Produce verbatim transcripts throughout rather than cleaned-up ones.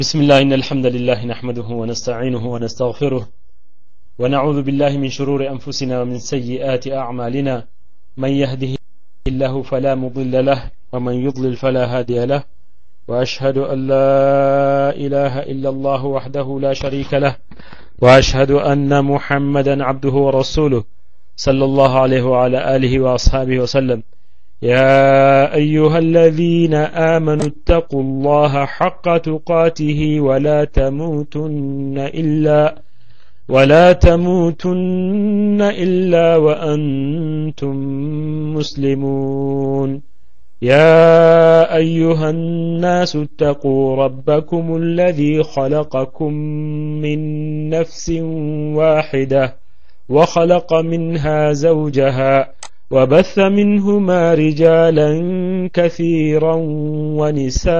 بسم الله إن الحمد لله نحمده ونستعينه ونستغفره ونعوذ بالله من شرور أنفسنا ومن سيئات أعمالنا من يهده الله فلا مضل له ومن يضلل فلا هادي له وأشهد أن لا إله إلا الله وحده لا شريك له وأشهد أن محمدا عبده ورسوله صلى الله عليه وعلى آله وأصحابه وسلم. يا أيها الذين آمنوا اتقوا الله حق تقاته ولا تموتن إلا ولا تموتن إلا وأنتم مسلمون. يا أيها الناس اتقوا ربكم الذي خلقكم من نفس واحدة وخلق منها زوجها وبث منهما رجالا كثيرا ونساء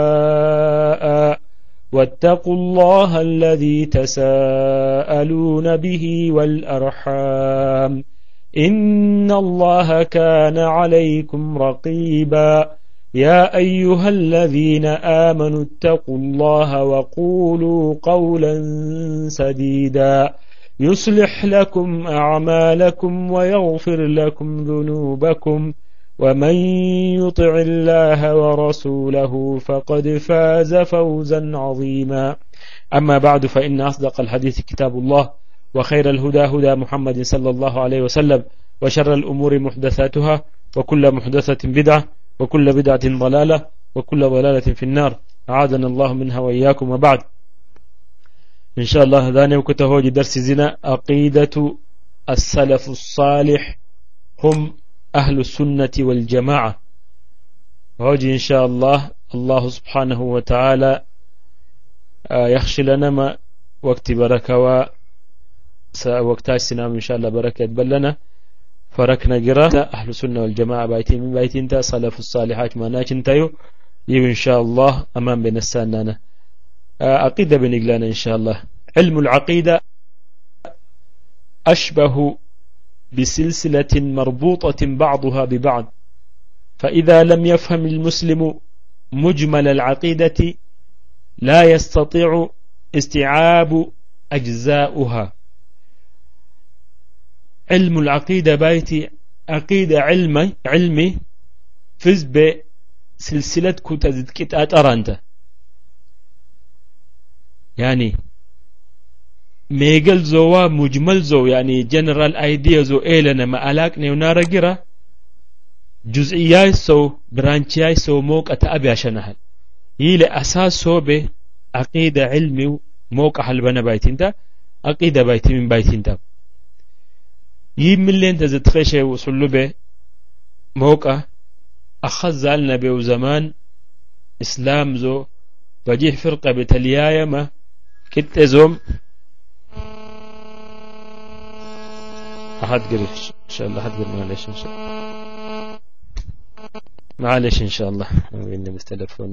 واتقوا الله الذي تساءلون به والأرحام إن الله كان عليكم رقيبا. يا أيها الذين آمنوا اتقوا الله وقولوا قولا سديدا يصلح لكم أعمالكم ويغفر لكم ذنوبكم ومن يطع الله ورسوله فقد فاز فوزا عظيما. أما بعد فإن أصدق الحديث كتاب الله وخير الهدى هدى محمد صلى الله عليه وسلم وشر الأمور محدثاتها وكل محدثة بدعة وكل بدعة ضلالة وكل ضلالة في النار أعاذنا الله منها وإياكم. وبعد إن شاء الله هذا وكتهوج درس زنا عقيدة السلف الصالح هم أهل السنة والجماعة. هوجي إن شاء الله الله سبحانه وتعالى يخشي لنا ما وقت بركة و وقت السنام إن شاء الله بركة بلنا فركنا قراءة أهل السنة والجماعة بايتين من بايتين تا سلف الصالحات ما ناكن تايو يو إن شاء الله أمام بين السنة عقيدة بنقلانا إن شاء الله. علم العقيدة أشبه بسلسلة مربوطة بعضها ببعض، فإذا لم يفهم المسلم مجمل العقيدة لا يستطيع استيعاب أجزاؤها. علم العقيدة بايتي عقيدة علمي علمي فز بسلسلة كتازدكت أترانتا يعني ميجل زوا مجمل زو يعني جنرال ايديا زو إيلنا ما ألاك نيونارا جرا جزئياي سو برانشياي سو موك أتأبي عشانها يلي أساس سو بي عقيدة علمي موك أحلبنا بايتين تا عقيدة بايتين من بايتين تا يملين تزدخيشي وصلو بي موك أخزالنا بيو زمان إسلام زو بجيه فرقة بتليايا ما كت زوم أحد قريب إن شاء الله أحد قريب معلش إن شاء الله معلش إن شاء الله وإني بالتلفون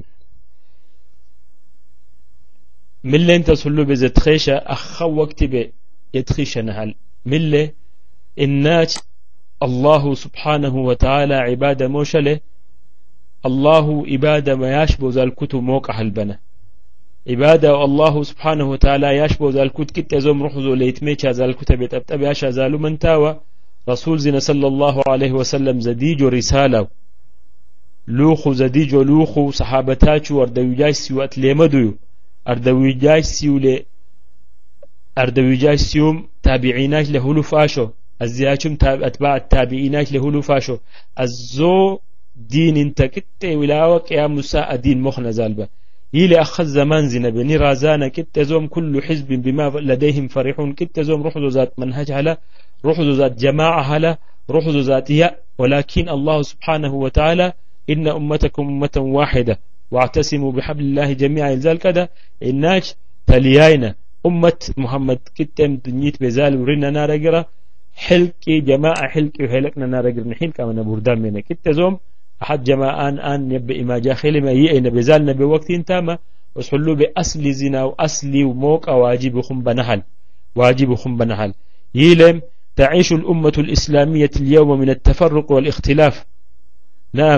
من اللي أنت صلوا بزت خيشة أخو وقت بي يتخيش نهال من اللي الناس الله سبحانه وتعالى عبادة موشله الله عبادة ما يشبه ذا الكتب موقع البنا عبادة الله سبحانه وتعالى يشبه ذا الكتب كت يزوم رحزو ليتميش ذا الكتب يتبتبع شازالو من تاوى رسول زنا صلى الله عليه وسلم زديج رسالة لوخو زديج لوخو صحابتاتشو أردويجاي سيو أتليمدو أردويجاي سيو ل أردويجاي سيوم تابعيناش لهلو فاشو الزياشم تاب أتباع التابعيناش لهلو فاشو الزو دين انت كت ولاوك يا مساء دين مخنا زالبا يلي أخذ زمان زنا بني رازانا كت زوم كل حزب بما لديهم فرحون كت زوم روح ذات منهج هلا روح ذات جماعة هلا روح ذات يا ولكن الله سبحانه وتعالى إن أمتكم أمة واحدة واعتصموا بحبل الله جميعا ذلك كذا الناس تلياينا أمة محمد كت دنيت بزال ورنا نارجرا حلقي جماعة حلقي وحلقنا نارجر نحيل كمان بردان منا كت زوم أحد جماعان أن يبقى إما جاخل ما يأين بزالنا بوقت تاما وصلوا بأصل زنا وأصل وموك واجبهم بنحل واجبهم بنحل يلم تعيش الأمة الإسلامية اليوم من التفرق والاختلاف. نعم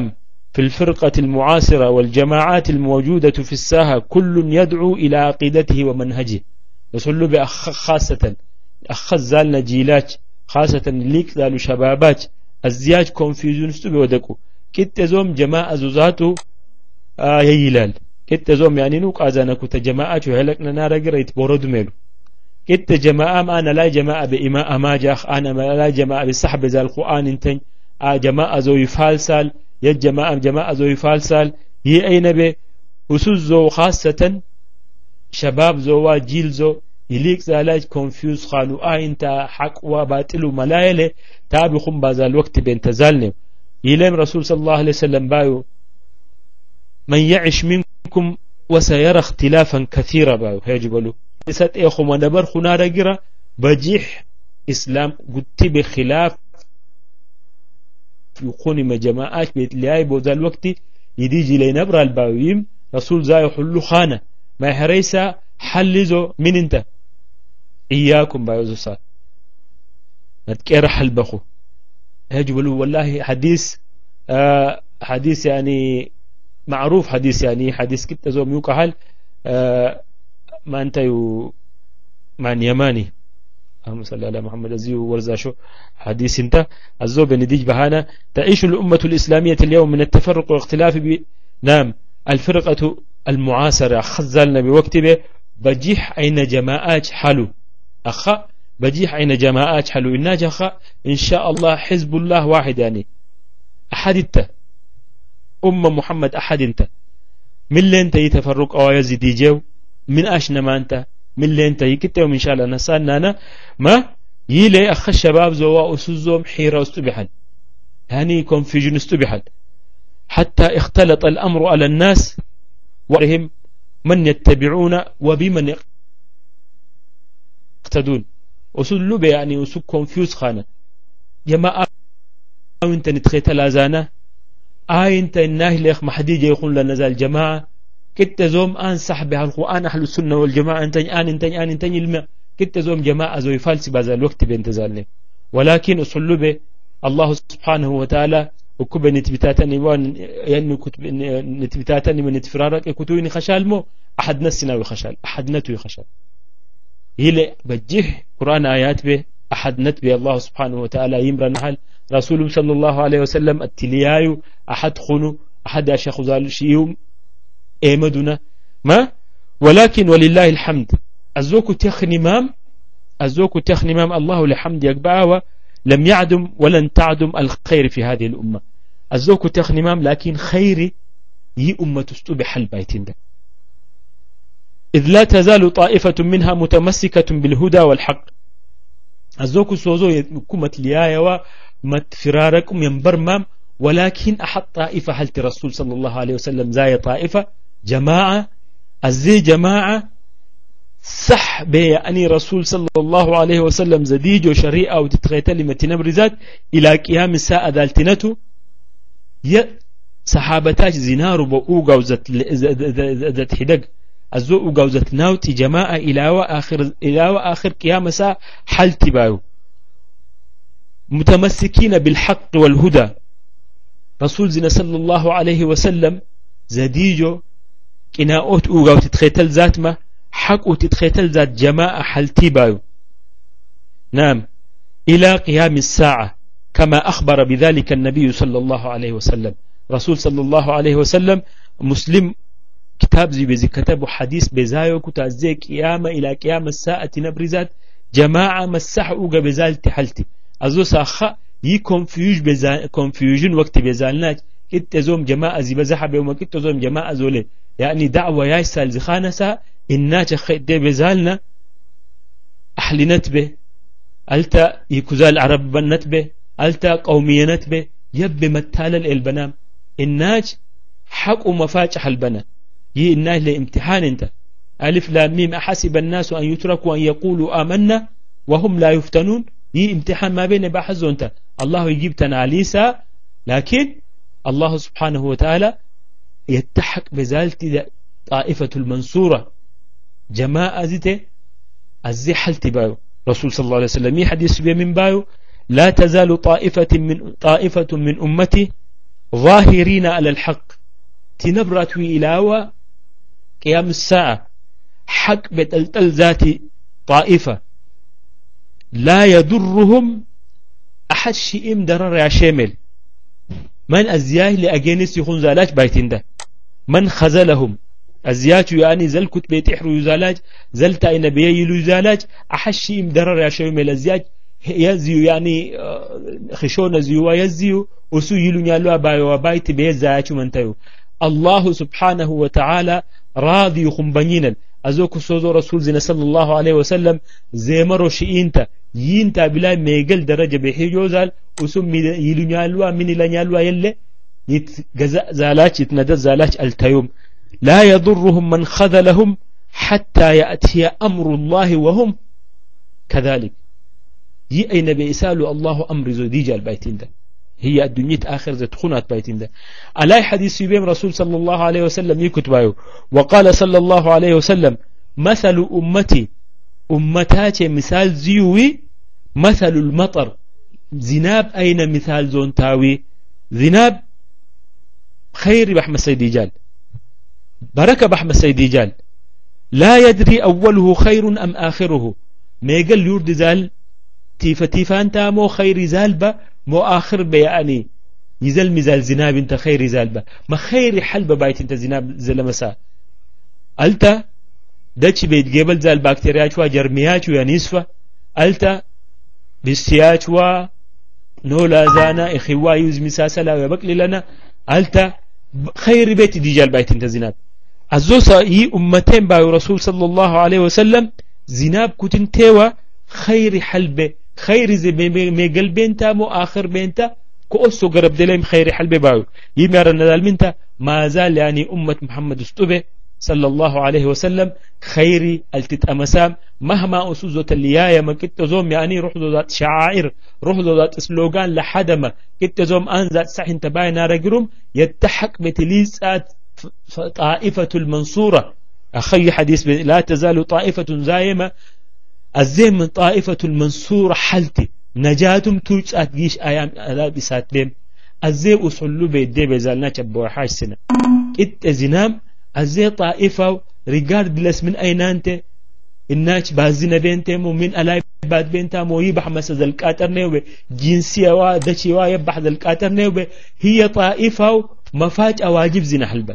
في الفرقة المعاصرة والجماعات الموجودة في الساحة كل يدعو إلى عقيدته ومنهجه يصلوا بأخ خاصة أخ زالنا جيلات خاصة ليك زالوا شبابات الزياج كونفيوجن ستو بودكو كت زوم جماعة زوزاتو آه ييلال كت زوم يعني نوك أزانكو تجماعات وهلكنا نارا قريت بورد ميلو كت جماعة ما أنا لا جماعة بإماء ما جاخ أنا ما لا جماعة بالصحب ذا القرآن انتن آه جماعة زوي فالسال يا جماعة جماعة زوي فالسال هي أين به وسوز زو خاصة شباب زو جيل زو يليك زالاج كونفيوز خانو آه انت حق وباطل وملايلة تابخم بذا الوقت بين تزالني يلم رسول صلى الله عليه وسلم بايو من يعش منكم وسيرى اختلافا كثيرا بايو هيجبلو سات اخو ونبر خنا رجرا بجيح اسلام قلت بخلاف يكون ما جماعات بيت لاي بوذا الوقت يديجي لينبر الباويم رسول زاي حلو خانه ما هريسا حلزو من انت اياكم بايو زصار نتكير حلبخو هجبلو والله حديث آه حديث يعني معروف حديث يعني حديث كنت زوم يوكهل آه ما انت يو من يماني اللهم صل على محمد أزيو ورزاشو حديث انت الزوب نديج بهانا تعيش الأمة الإسلامية اليوم من التفرق والاختلاف نام الفرقة المعاصرة خزلنا بوقته بجيح أين جماعات حلو أخا بجيح أين جماعات حلو الناج أخا إن شاء الله حزب الله واحد يعني أحد انت أمة محمد أحد انت من اللي انت يتفرق أو يزيد جو من أشنا ما أنت من اللي انت يكتب إن شاء الله نسألنا أنا ما يلي أخ الشباب زواء أسوزهم حيرة استبحل يعني كونفيجن استبحل حتى اختلط الأمر على الناس وهم من يتبعون وبمن يقتدون وسلوا به يعني وسوق كونفيوز خانة جماعة أو أنت نتخيت الأزانة آي أنت الناهي ليخ محديجة يقول لنا زال جماعة كنت زوم آن صحبها القرآن أهل السنة والجماعة أنتني آن أنتني آن أنتني الماء كنت زوم جماعة زوي فالسي بهذا الوقت بانتزالني ولكن أصلوا به الله سبحانه وتعالى وكب نتبتاتني وان يعني كتب نتبتاتني من نتفرارك كتويني خشال مو أحد نسنا وخشال أحد نتوي خشال هي بجيه قرآن آيات به أحد نت به الله سبحانه وتعالى يمر نحل رسول صلى الله عليه وسلم التليايو أحد خنو أحد أشيخ ذال شيوم إيمدنا ما ولكن ولله الحمد الزوك تخني مام الزوك تخني مام الله لحمد يقبعه لم يعدم ولن تعدم الخير في هذه الأمة الزوك تخني مام لكن خيري يي أمة تستبح البيتين ده إذ لا تزال طائفة منها متمسكة بالهدى والحق الزوك سوزو يكمت ليايا ومتفراركم ينبرمام ولكن أحد طائفة هل الرسول صلى الله عليه وسلم زي طائفة جماعة الزي جماعة صح بي أني رسول صلى الله عليه وسلم زديج وشريعة وتتغيت لما تنبرزات إلى قيام الساعة ذالتنته يا صحابتاج زنار بأوغا وزت ذات حدق الزو أوغا وزت ناوتي جماعة إلى وآخر إلى وآخر قيام الساعة حل تبايو متمسكين بالحق والهدى رسول زنا صلى الله عليه وسلم زديجو كناؤت أوغا وتتخيتل ذات ما حق وتتخيتل ذات جماعة حلتيبايو نعم إلى قيام الساعة كما أخبر بذلك النبي صلى الله عليه وسلم رسول صلى الله عليه وسلم مسلم كتاب زي بزي كتاب حديث بزايو كتازي قيامة إلى قيام الساعة نبرزات جماعة مسح أوغا بزالتي حلتي أزو ساخا يي كونفيوج بزا كونفيوجن وقت بزالناج كنت زوم جماعة زي بزحب وما كنت زوم جماعة زولي يعني دعوة يايسال زخانسا إناج خيد دي بزالنا أحلنت به ألتا يكوزال عرب بنت به ألتا قومينت به يب متال البنام إناج حق ومفاجح البنا يي إناج لامتحان انت ألف لام ميم أحسب الناس أن يتركوا أن يقولوا آمنا وهم لا يفتنون يي امتحان ما بين بحث انت الله يجيب تناليسا لكن الله سبحانه وتعالى يتحق بزالتي طائفة المنصورة جماعة زيته الزي حلتي بايو رسول صلى الله عليه وسلم حديث من بايو لا تزال طائفة من طائفة من أمتي ظاهرين على الحق تنبرت إلاوة قيام الساعة حق بتلتل ذات طائفة لا يضرهم أحد شيء درر يا شامل من أزياه لأجنس يخون زالاج بايتين ده من خزلهم أزيات يعني زل كتب يتحروا يزالاج زلت أين بييلو يزالاج أحد شيء درر يا شامل أزياج يزيو يعني خشون زيو يزيو وسو يلو نيالو باي وبايت بيزاچو منتيو الله سبحانه وتعالى راضي خنبنينا أزوك سوزو رسول زين صلى الله عليه وسلم زيمرو شئينتا يينتا بلا ميقل درجة بحيجو زال وسو يلو نيالو من إلا نيالو يلي يتجزأ زالاج يتندى زالاج التيوم لا يضرهم من خذلهم حتى يأتي أمر الله وهم كذلك يي أي نبي إسالو الله أمر زو ديجا البيتين ده هي الدنيا آخر ذات خونات بيتين ده على حديث يبين رسول صلى الله عليه وسلم يكتبه وقال صلى الله عليه وسلم مثل أمتي أمتاتي مثال زيوي مثل المطر زناب أين مثال زون تاوي زناب خير بحم سيديجال بركة بحم سيديجال لا يدري أوله خير أم آخره ما يقل يورد زال تيفا تيفا أنت مو خير زالبة مو آخر بيعني يزل مزال زناب انت خير زالبة ما خير حلبة بايت انت زناب زلمسا ألتا داتش بيت جبل زال باكتيريات وا جرميات ويا نصفة ألتا بستيات وا نولا زانا إخوا يوز مساسلا ويبكل لنا ألتا خير بيت ديجال بايت انت زناب الزوسا يي أمتين باي رسول صلى الله عليه وسلم زناب كتن تيوا خير حلبة خير زي ميقل بينتا مو آخر بينتا كأسو قرب دلهم خير حلبة باو يمير النذال منتا ما زال يعني أمة محمد استوبة صلى الله عليه وسلم خيري التتأمسام مهما أسوزة اللياية ما كنت زوم يعني روح ذات شعائر روح ذات سلوغان لحدما كنت زوم أن ذات سحن تباين رجرم يتحق بتليسات طائفة المنصورة أخي حديث لا تزال طائفة زايمة الزين من طائفة المنصورة حلتي نجاتم توج أتجيش أيام أذاب ساتلم الزين أصلوا بيدي بزالنا تبوا حاج سنة إت زنام الزين طائفة regardless من أين أنت الناس بازنا بينتهم ومن ألاي بعد بينتهم ويبح مسز الكاتر نيوبه جنسية ودشي ويبح الكاتر نيوبه هي طائفة مفاج أواجب زنا حلبة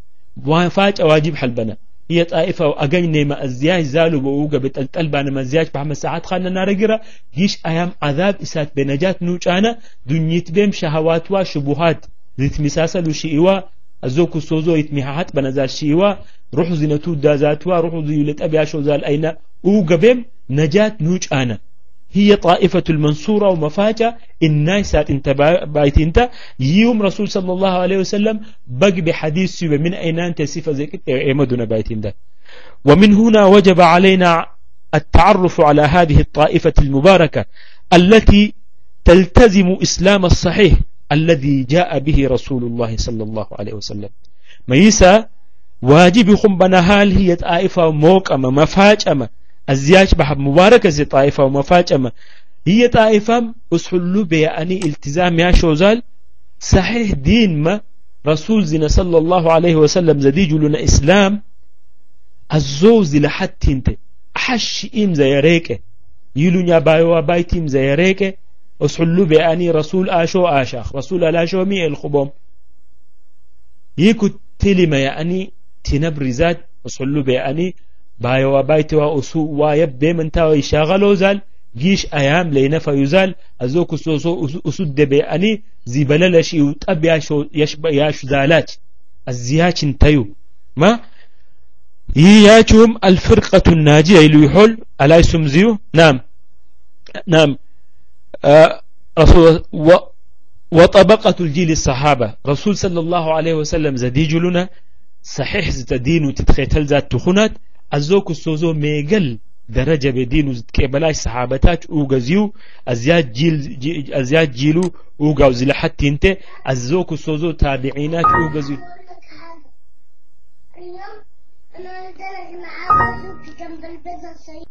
مفاج أواجب حلبنا هي طائفة وأجينا ما الزياج زالوا بوجا بتلبان ما الزياج بحمد ساعات خلنا نارجرا جيش أيام عذاب إسات بنجات نوج أنا دنيت بهم شهوات وشبهات ذات مساسة لشيوا الزوك السوزو يتمحات بنزال شيوا روح زينتو دازاتوا روح زيولت أبي عشو زال أين أوجا بهم نجات نوج أنا هي طائفة المنصورة ومفاجأة النايسات انت بايت انت يوم رسول صلى الله عليه وسلم بق بحديث سوى من أين أنت صفة زي كده ايمدنا بايت انت ومن هنا وجب علينا التعرف على هذه الطائفة المباركة التي تلتزم إسلام الصحيح الذي جاء به رسول الله صلى الله عليه وسلم ميسا واجب خنبنا هال هي طائفة موقمة مفاجأة الزياج بحب مباركة زي طائفة ومفاجأة هي طائفة أسحلوا بيعني التزام يا شوزال صحيح دين ما رسول زنا صلى الله عليه وسلم زديج لنا إسلام الزوز لحد انت أحش إم زي ريك يلون يا بايوا بايتيم زي ريك أسحلوا بيعني رسول آشو آشاخ رسول آشو مي الخبوم يكو تلما يعني تنبرزات أسحلوا بيعني بايوا بايتوا أسو ويبدأ من تاوي شاغلو زال جيش أيام لينا فيزال أزوك سوسو أسود بيعني زبالة شيء وتأبي شو يشبه ياش زالات الزياج انتيو ما يياتهم الفرقة الناجية اللي يحول ألا يسمزيو نعم نعم آه رسول و وطبقة الجيل الصحابة رسول صلى الله عليه وسلم زديج لنا صحيح زتدين وتتخيتل ذات تخونات أزوك السوزو ميقل درجة بدين وكبلاش صحابتات اوغازيو ازياد جيل جي ازياد جيلو اوغاوزي لحتى انت ازوك السوزو تابعينات اوغازيو انا نزلت معاه وزوك جنب البيت الصغير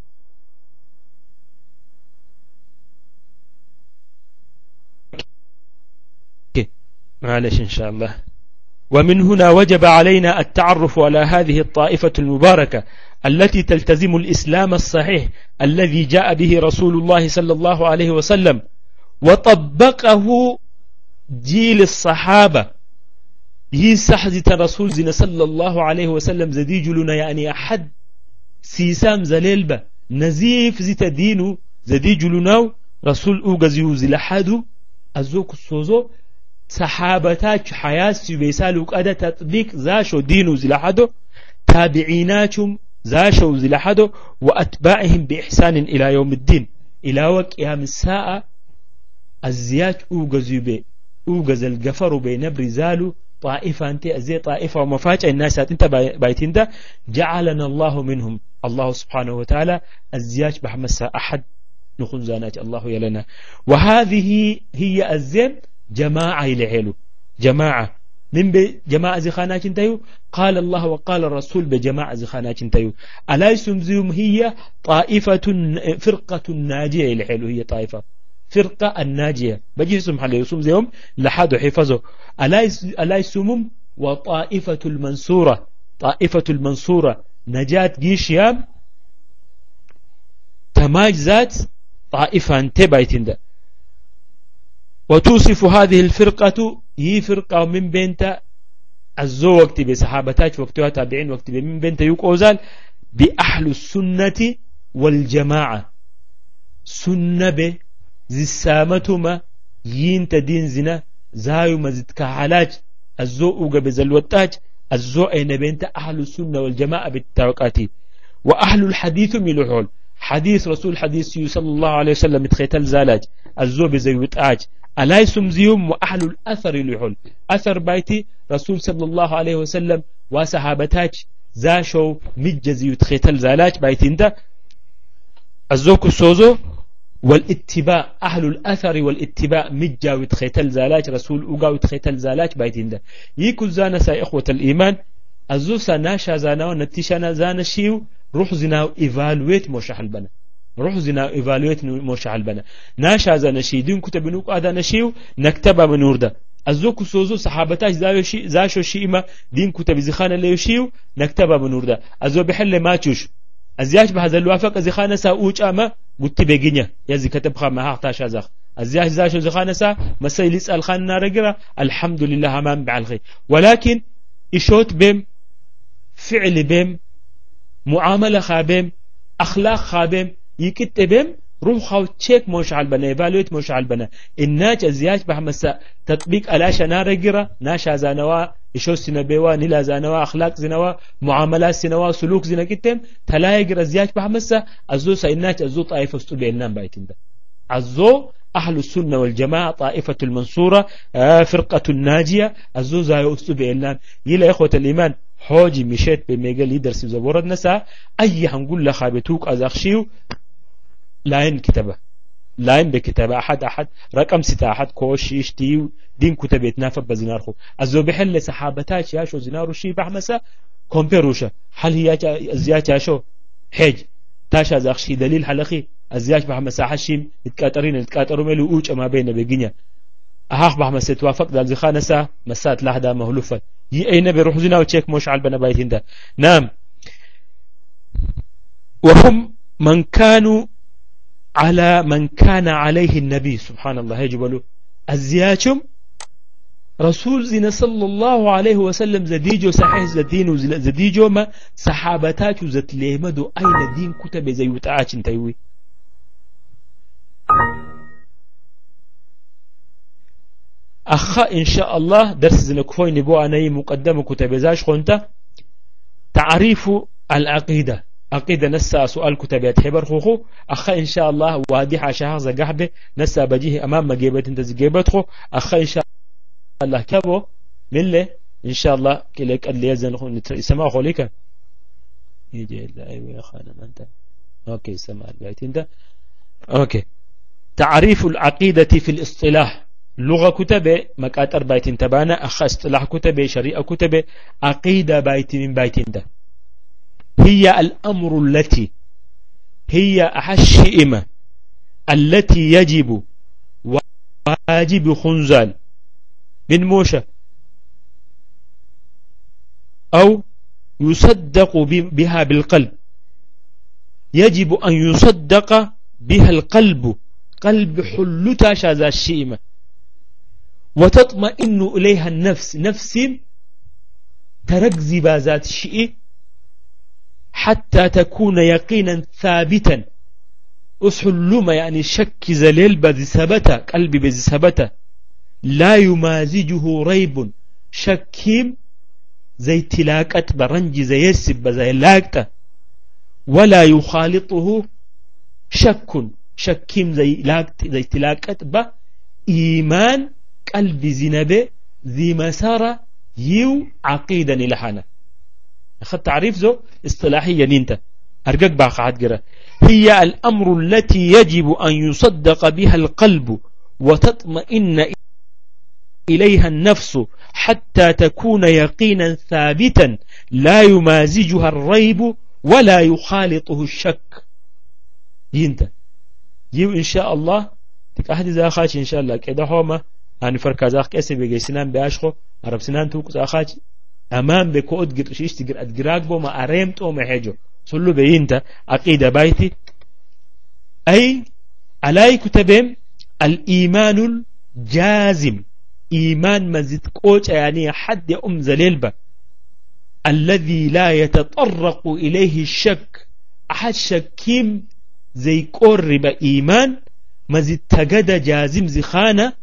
معلش إن شاء الله. ومن هنا وجب علينا التعرف على هذه الطائفة المباركة التي تلتزم الإسلام الصحيح الذي جاء به رسول الله صلى الله عليه وسلم وطبقه جيل الصحابة. يسحزت رسول زين صلى الله عليه وسلم زديجلنا يعني أحد سيسام زليلبة نزيف زيت دينو زديجلنا رسول أوغزيو زلحادو أزوك السوزو صحابتاك حياة بيسالوك أدا تطبيق زاشو دينو زلحادو تابعيناتهم زاشو زلحادو وأتباعهم بإحسان إلى يوم الدين إلى وقيام الساعة. الزياج أوغزيو بي أوغز الجفر بين برزالو طائفة أنت أزي طائفة ومفاجأة الناس أنت بايتين ده جعلنا الله منهم. الله سبحانه وتعالى الزياج بحمسة أحد نخون زانات الله يلنا. وهذه هي الزين جماعة العلو جماعة من بجماعة زخانات انتيو. قال الله وقال الرسول بجماعة زخانات انتيو. ألا يسمزيهم هي طائفة فرقة ناجية العلو. هي طائفة فرقة الناجية بجي سمح الله يسمزيهم لحد حفظه. ألا يسمهم وطائفة المنصورة. طائفة المنصورة نجاة جيشيام تماج ذات طائفة انتبايتين ده. وتوصف هذه الفرقة هي فرقة من بينتا الزو وقت بصحابتاج وقتها تابعين وقت من بينتا يقوزال بأهل السنة والجماعة. سنة به زي السامتما ينت دين زنا زايو مزدك علاج الزو اوغا بزلوتاج الزو اين بينتا أهل السنة والجماعة بالتوقاتي. وأهل الحديث ملحول حديث رسول حديث صلى الله عليه وسلم تخيتل زالاج الزو بزلوتاج. ألا يسمزيهم وأهل الأثر لحول أثر بايتي رسول صلى الله عليه وسلم وصحابتاج زاشو مجزي يتخيتل زالاج بايتين ده الزوك السوزو. والاتباع أهل الأثر والاتباع مجا وتخيتل زالاج رسول أوغا وتخيتل زالاج بايتين ده. يكو زانا سا إخوة الإيمان الزوسا ناشا زانا ونتشانا زانا شيو روح زناو إيفالويت موشح البنا. روح زناو إيفالويت موشح البنا ناشا زانا شي دين كتب نوك آدا نشيو نكتبا منور ده. الزوكو سوزو صحابتاش زاشو زاشو شيما دين كتب زخانا ليشيو نكتبا منور ده. الزو بحل ما تشوش ازياج بهذا الوافق زخانا سا اوج اما قلت بيجينيا يزي كتب خما هاقتاش ازخ ازياج زاشو زخانا سا مسيل يسأل خاننا رجرة الحمد لله امام بعلخي. ولكن اشوت بهم فعل بهم معاملة خابهم اخلاق خابهم يكتبهم روح خاو تشيك موش على البنا ايفالويت موش على البنا. الناج ازياج بحمسا تطبيق الاش نارجرة ناشا زانوا إيشو سنبوا نلا زانوا أخلاق زنوا معاملات سنوا سلوك زنا كتم تلاقي رزياج بحمسة الزو سينات الزو طائفة استبينا بايتين ده. الزو أهل السنة والجماعة طائفة المنصورة آه فرقة الناجية الزو زايو استبينا. يلا إخوة الإيمان حوجي مشيت بميجا ليدر سيزبورد نسا أي هنقول لخابتوك أزخشيو لاين كتابة لاين بكتابة أحد أحد رقم ستة أحد كوش يشتيو دين كتاب يتنافب بزنارخو. الزو بحل صحابتاش ياشو زنارو شي بحمسا كومبيروشا هل هي ازياج ياشو حج تاشا زاخشي دليل حلقي ازياج بحمسا حشيم يتكاترين يتكاتروا ملو اوج ما بين بيجينيا اهاخ بحمسا توافق دال زخانسا مسات لحدا مهلوفة يي اي نبي روح زنا وتشيك موش على البنا بايتين ده. نعم. وهم من كانوا على من كان عليه النبي سبحان الله يجبلوا الزياجهم رسول زين صلى الله عليه وسلم زديجو صحيح زدين زديجو ما صحابتاك زتليمدو أين دين كتب زي وتعاش انتيوي. أخا إن شاء الله درس زين كفوي نبو أنا مقدمة كتب زاش خونتا تعريف العقيدة. عقيدة نسا سؤال كتابات حبر خوخو أخا إن شاء الله واديح عشاها زقحبه نسا بجيه أمام مجيبت انت زقيبتخو أخا إن شاء الله كبو ملي إن شاء الله كلك اللي يزن سماع خوليك يجي إلا أيوة يا خانا أنت أوكي سماع البيت انت أوكي. تعريف العقيدة في الاصطلاح لغة كتبه مكاتر بيت انتبانا أخا اصطلاح كتبه شريعة كتبه عقيدة بيت من بيت انت هي الأمر التي هي الشئمة التي يجب واجب خنزال من موشة أو يصدق بها بالقلب يجب أن يصدق بها القلب قلب حلتا شاذا الشيء وتطمئن إليها النفس نفس تركز بذات الشيء حتى تكون يقينا ثابتا أسحلما يعني شك زليل بذي ثبتا قلبي بذي ثبتا لا يمازجه ريب شكيم زي تلاقت برنج زي يسب زي لاقت ولا يخالطه شك شكيم زي لاقت زي تلاقت با إيمان قلب زنبه ذي مسارة يو عقيدا لحنا أخذ تعريف زو اصطلاحيا انت أرجك باقى عدقرة هي الأمر التي يجب أن يصدق بها القلب وتطمئن إليها النفس حتى تكون يقينا ثابتا لا يمازجها الريب ولا يخالطه الشك ينت يو إن شاء الله تكأحد زاخاتي إن شاء الله كده هما أنا فرق زاخ كأسي بيجي سنان بياشخو عرب سنان توق زاخاتي أمام بكود قرش إيش تقر أدقراق بو ما أريمت أو محجو صلو بينت عقيدة بايتي أي علي كتبهم الإيمان الجازم إيمان مزيد قوش يعني حد أم زليلبا الذي لا يتطرق إليه الشك أحد شكيم زي قرب إيمان مزيد تجد جازم زخانة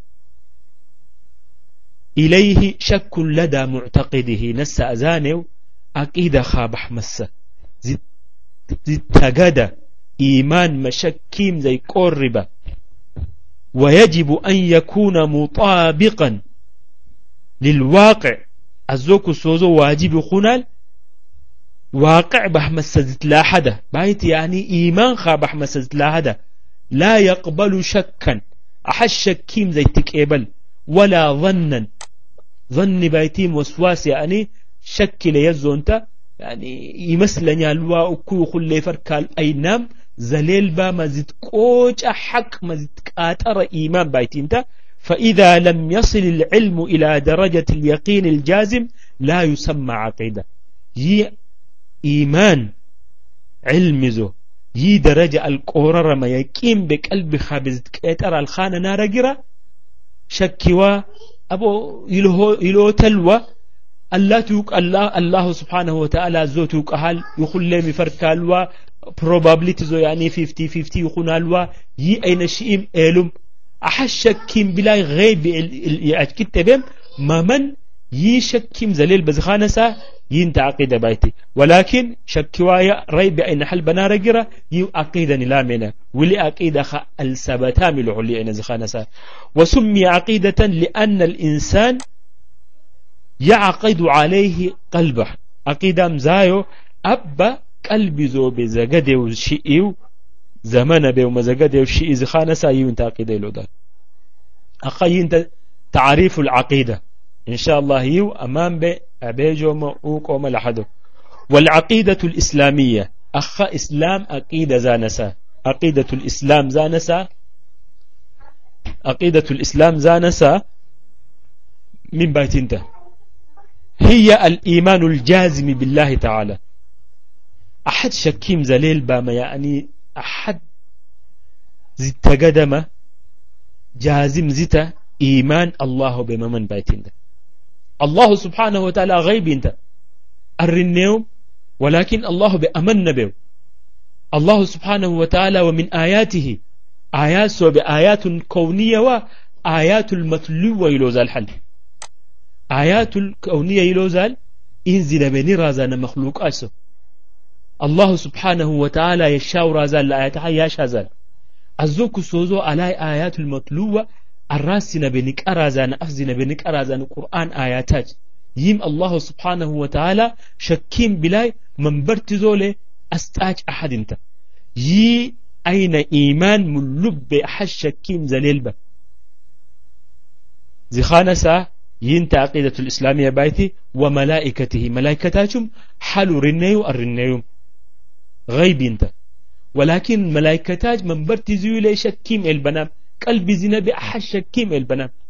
إليه شك لدى معتقده نس أزانه أكيد خابح مسه زيد تجد إيمان مشكيم زي قرب ويجب أن يكون مطابقا للواقع الزوك السوزو واجب خنال واقع بحمسزت لا حدا بايت يعني إيمان خابح مسزت لا حدا لا يقبل شكا أحش شكيم زي تكيبل ولا ظنا ظن بايتيم وسواس يعني شك ليزو انت يعني يمثلني الوا أكو خلي فركال أينام زليل با مزيد قوج حق مزيد كاتر إيمان بايتيمتا فإذا لم يصل العلم إلى درجة اليقين الجازم لا يسمى عقيدة يي إيمان علم زو يي درجة القرار ما يقيم بقلب خابزت كاتر الخانة نارجرة شكوا أبو يلو يلو تلوى الله توك الله الله سبحانه وتعالى زو توك أهل يخلي مفركالوا probability زو يعني fifty fifty يخون الوا يي أين شيء علم أحشكيم بلا غيب يأكد تبهم ما من يشكيم زليل بزخانسا ينتعقد بايتي ولكن شكوايا ريب أين حل بنارجرة يو عقيدة نلامنا ولي عقيدة السبتام العلي أين زخانسا وسمي عقيدة لأن الإنسان يعقد عليه قلبه عقيدة مزايو أبا قلبي زو بزغده وشيء زمان به ومزغده وشيء زخانسا يو انتعقد له ده أخي انت تعريف العقيدة إن شاء الله يو أمام به أبيجوم أوكوم لحدو والعقيدة الإسلامية أخ إسلام عقيدة زانسا عقيدة الإسلام زانسا عقيدة الإسلام زانسا من بيت انت هي الإيمان الجازم بالله تعالى أحد شكيم زليل باما يعني أحد زت قدم جازم زتا إيمان الله بما من بيت انت الله سبحانه وتعالى غيب انت الرنيوم ولكن الله بأمن به الله سبحانه وتعالى ومن آياته آيات بآيات كونية وآيات المتلوة يلوزال الحل آيات الكونية يلوزال إنزل بني رازان مخلوق أسو الله سبحانه وتعالى يشاو رازال لآياتها يشازال الزوك سوزو على آيات المتلوة الراسنا بنك أرازان أفزنا بنك أرازان القرآن آياتات يم الله سبحانه وتعالى شكيم بلاي من برتزولي أستاج أحد انت يي أين إيمان من لب أحد شكيم زليلبا زخانسا ينت عقيدة الإسلامية بايتي وملائكته ملائكتاتهم حلو رنيو الرنيو غيب انت ولكن ملائكتاج من برتزولي شكيم البنام قلبي زنا بأحد شكيم البنام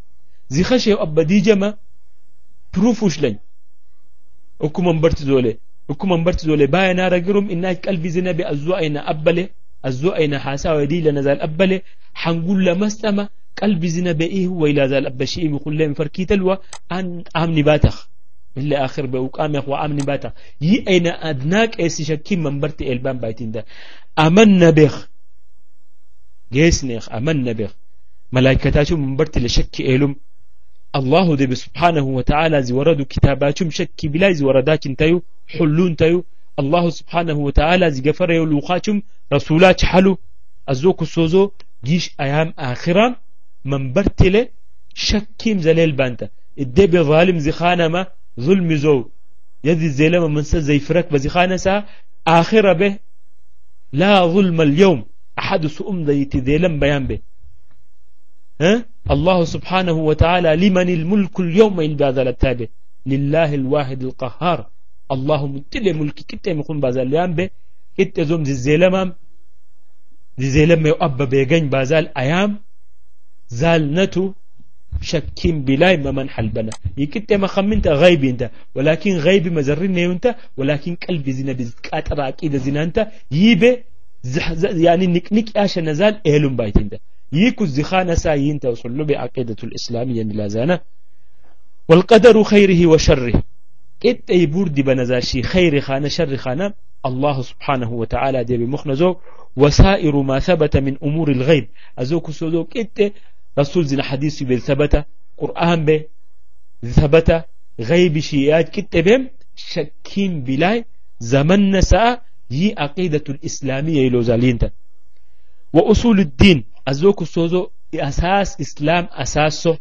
زي خشي أبدي جما بروفوش لين وكم منبرت زولة وكم منبرت زولة باي نار جرم إن قلب زنا بأزوائنا أبله أزوائنا حاسا ودي لنزال أبله حنقول لمستما قلب زنا بإيه وإلى ذا الأبشي يقول لهم فركيت الوا أن أمني باتخ اللي آخر بوقامه وأمني باتخ يي أين أدناك إيش شكي منبرت إلبان بايتين ده أمن بخ جيسنيخ أمن بخ ملائكتاتو منبرت لشك إلهم الله دي سبحانه وتعالى زي وردوا كتاباتهم شك بلا زي وردات انتيو حلون تيو الله سبحانه وتعالى زي غفر يولوخاتهم رسولات حلو أزوك السوزو جيش أيام آخرا منبرت له شكيم زليل بانتا الدب ظالم زي خانما ظلم زو يدي الزلمة من زي فرق بزي خانة سا آخر به لا ظلم اليوم أحد سؤم ذي تذيلم بيان به ها الله سبحانه وتعالى لمن الملك اليوم إن بهذا التابع لله الواحد القهار الله متل ملك كتة يكون بهذا اليوم به كتة زوم زي الزلمة زي الزلمة يؤبى بيجين بهذا الأيام زال نتو شكيم بلاي ما من حلبنا يكتة ما خمنت غيب انت ولكن غيب مزرين انت ولكن قلب زنا بزكات راك إذا زنا انت يبه يعني نك نك آش نزال إهلم بايت انت يكو الزخانة سايين توصلوا بعقيدة الإسلامية نلازانا والقدر خيره وشره كت يبور دي بنزاشي خير خانة شر خانة الله سبحانه وتعالى دي بمخنزو وسائر ما ثبت من أمور الغيب أزوك سوزو كت رسول زنا حديث بالثبت قرآن به ثبت غيب شيئات كت بهم شكين بلاي زمن نساء هي عقيدة الإسلامية يلوزالينتا وأصول الدين أزوك السوزو أساس إسلام أساسه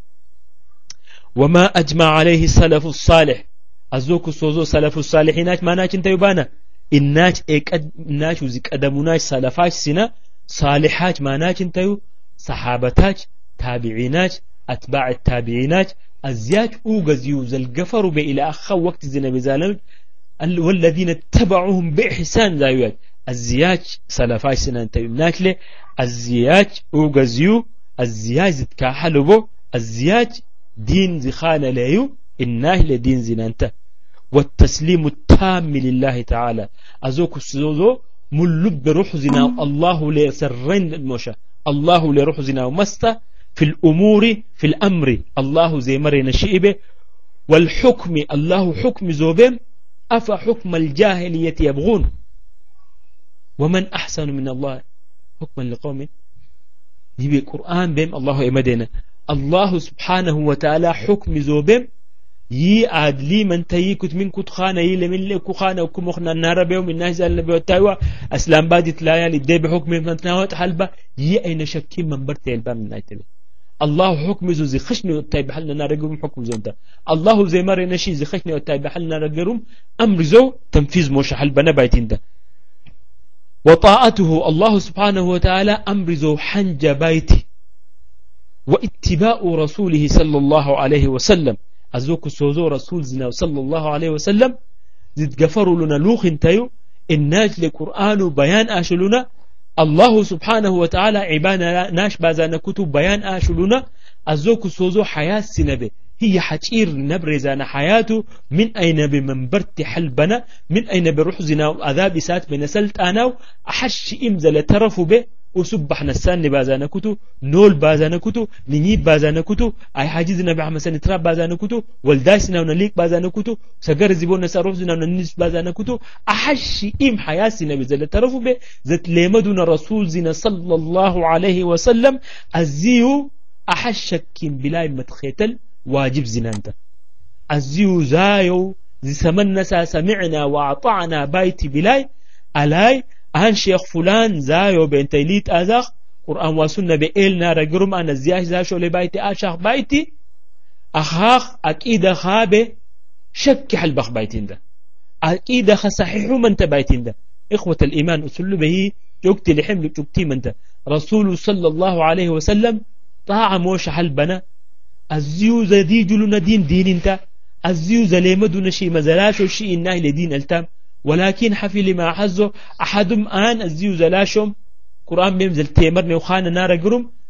وما أجمع عليه السلف الصالح أزوك السوزو سلف الصالحينات ما ناش انت يبانا الناش اكد الناش وزيك أدموناش سلفاش سنة صالحات ما ناش انت يو صحابتاش تابعيناش أتباع التابعينات أزياج أوغزيوز القفر بإلى أخا وقت زنا بزالم والذين اتبعوهم بإحسان ذايوات الزياج سلفاش سنة انت يمناك له الزياج أوغزيو الزياج زدكا حلبو الزياج دين زخان ليو إناه لدين زنانته والتسليم التام لله تعالى أزوك السوزو ملب روح زنا الله لسرين الموشى الله لروح زنا ومستا في الأمور في الأمر الله زي مرينا شئبه والحكم الله حكم زوبهم أفا حكم الجاهلية يبغون ومن أحسن من الله حكما لقوم يبي القرآن بهم الله يمدنا الله سبحانه وتعالى حكم زوبهم يي عادلي من تيكت من كت خانة يي لمن لك خانة وكم خنا النار بيوم الناس اللي بيوتاوا أسلام بادت لا يعني دي بحكم من تناوت حلبة يي أين شكي من برتي البام من نايتبه الله حكم زو زي خشني وتاي بحلنا نار جروم حكم زونتا الله زي مر نشي زي خشني وتاي بحلنا نار جروم أمر زو تنفيذ موش حلبة نبايتين ده وطاعته الله سبحانه وتعالى أمر زو حنج بايتي واتباع رسوله صلى الله عليه وسلم أزوك سوزو رسول زنا صلى الله عليه وسلم زد غفروا لنا لوخ انتيو الناج لقرآن بيان آشلنا الله سبحانه وتعالى عبانا ناش بازانا كتب بيان آشلنا أزوك سوزو حياة سنبه هي حتير نبرزانا حياته من أين بمنبرت حلبنا من أين بروح زنا وأذاب سات بنسلت أنا أحش إمزل ترف به وسبح نسان بازانا كتو نول بازانا كتو نيب بازانا كتو أي حاجز نبي عم سن تراب بازانا كتو والدايسنا ونليك بازانا كتو سجر زبون نسروف زنا وننس بازانا كتو أحش إم حياسنا بزل ترف به زت لمدنا رسول زنا صلى الله عليه وسلم الزيو أحشك بلاي متخيتل واجب زنانتا الزيو زايو زي سمنسا سمعنا وأطعنا بايتي بلاي ألاي أهان شيخ فلان زايو بنتيليت أزاق قرآن وسنة بإلنا رجرم أنا زياش زاشو لبايتي أشاق بايتي أخاق أكيد خابه شك حلبخ بايتين ده أكيد خصحيح من تبايتين ده إخوة الإيمان أسلو به جوكتي لحمل جوكتي من ده رسول صلى الله عليه وسلم طاع موش حلبنا الزيو زدي جلنا دين دين انت الزيو زليمدنا شيء مزلاشو شيء إناه لدين التام ولكن حفل ما حزه أحدهم آن الزيو زلاشهم قرآن بيمزل تيمرني وخان نار قرم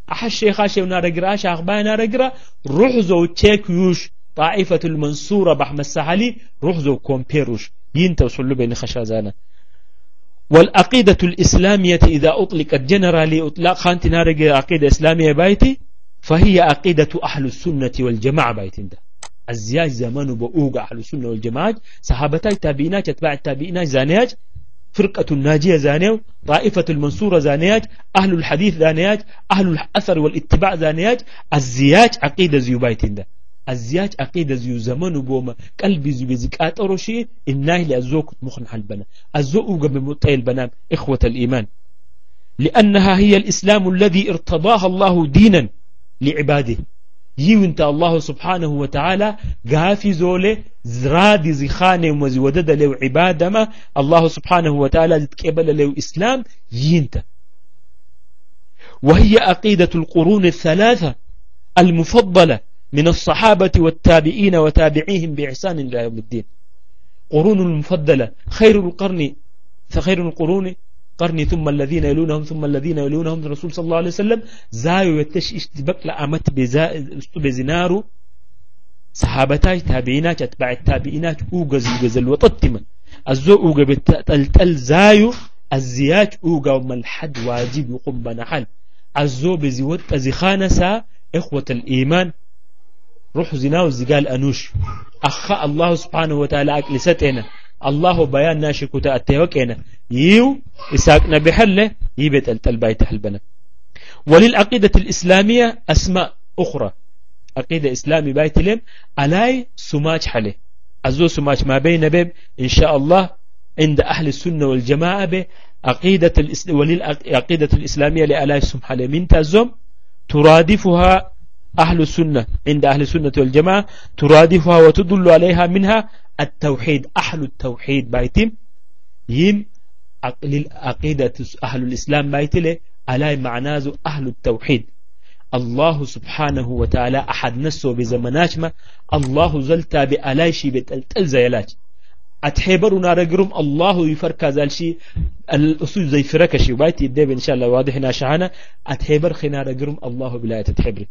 أحد شيخ شيء ونارجرا شيخ باي نارجرا روح زو تشيك يوش طائفة المنصورة بحم السحلي روح زو كومبيروش ينتو صلوا بين خشازانا. والعقيدة الإسلامية إذا أطلقت جنرالي أطلاق خانت نارجرا عقيدة إسلامية بايتي فهي عقيدة أهل السنة والجماعة بايتين ده. الزياج زمانه بأوغ أهل السنة والجماعة صحابتاي تابعينات اتباع التابعينات زانياج فرقة الناجية زانيو طائفة المنصورة زانياج أهل الحديث زانياج أهل الأثر والاتباع زانياج. الزياج عقيدة زيو بايتين ده. الزياج عقيدة زيو زمانه بوما قلبي زيو بزكاة أروشي إناي لأزوك مخنح البنام أزوك بمطيع البنام إخوة الإيمان لأنها هي الإسلام الذي ارتضاها الله دينا لعباده. يوانت الله سبحانه وتعالى غافي زولة زرادي زخانة ومزودد له عبادة ما الله سبحانه وتعالى تقبل له إسلام ينت. وهي عقيدة القرون الثلاثة المفضلة من الصحابة والتابعين وتابعيهم بإحسان إلى يوم الدين. قرون المفضلة خير القرن فخير القرون قرني ثم الذين يلونهم ثم الذين يلونهم الرسول صلى الله عليه وسلم زايو يتش اشتبك لأمت بزنارو صحابتاي تابعينات اتباع التابعينات اوغز يغزل وطتما الزو اوغ بتلتل زايو الزياج اوغ وملحد واجب يقوم بنحل الزو بزيوت زخانسا إخوة الإيمان روح زناو زقال أنوش أخاء الله سبحانه وتعالى أكلستنا الله بيان ناشك تأتيوكينا يو إساقنا بحله يبت التلبايت حلبنا. وللعقيدة الإسلامية أسماء أخرى. عقيدة إسلامي بايت لهم ألاي سماج حله أزو سماج ما بين بيب إن شاء الله عند أهل السنة والجماعة به عقيدة الإس... وللعقيدة الإسلامية لألاي سمحله من تزم ترادفها أهل السنة عند أهل السنة والجماعة ترادفها وتدل عليها منها التوحيد أهل التوحيد بايتم يم للعقيدة أهل الإسلام بايتله على معناه أهل التوحيد. الله سبحانه وتعالى أحد نسو بزمناش ما الله زلتا بألايشي بتلتل زيلاج أتحبرنا رجرم الله يفرك زالشي الأصول زي فركشي بايتي الدب إن شاء الله واضحنا شعنا أتحبر خنا رجرم الله بلا تتحبري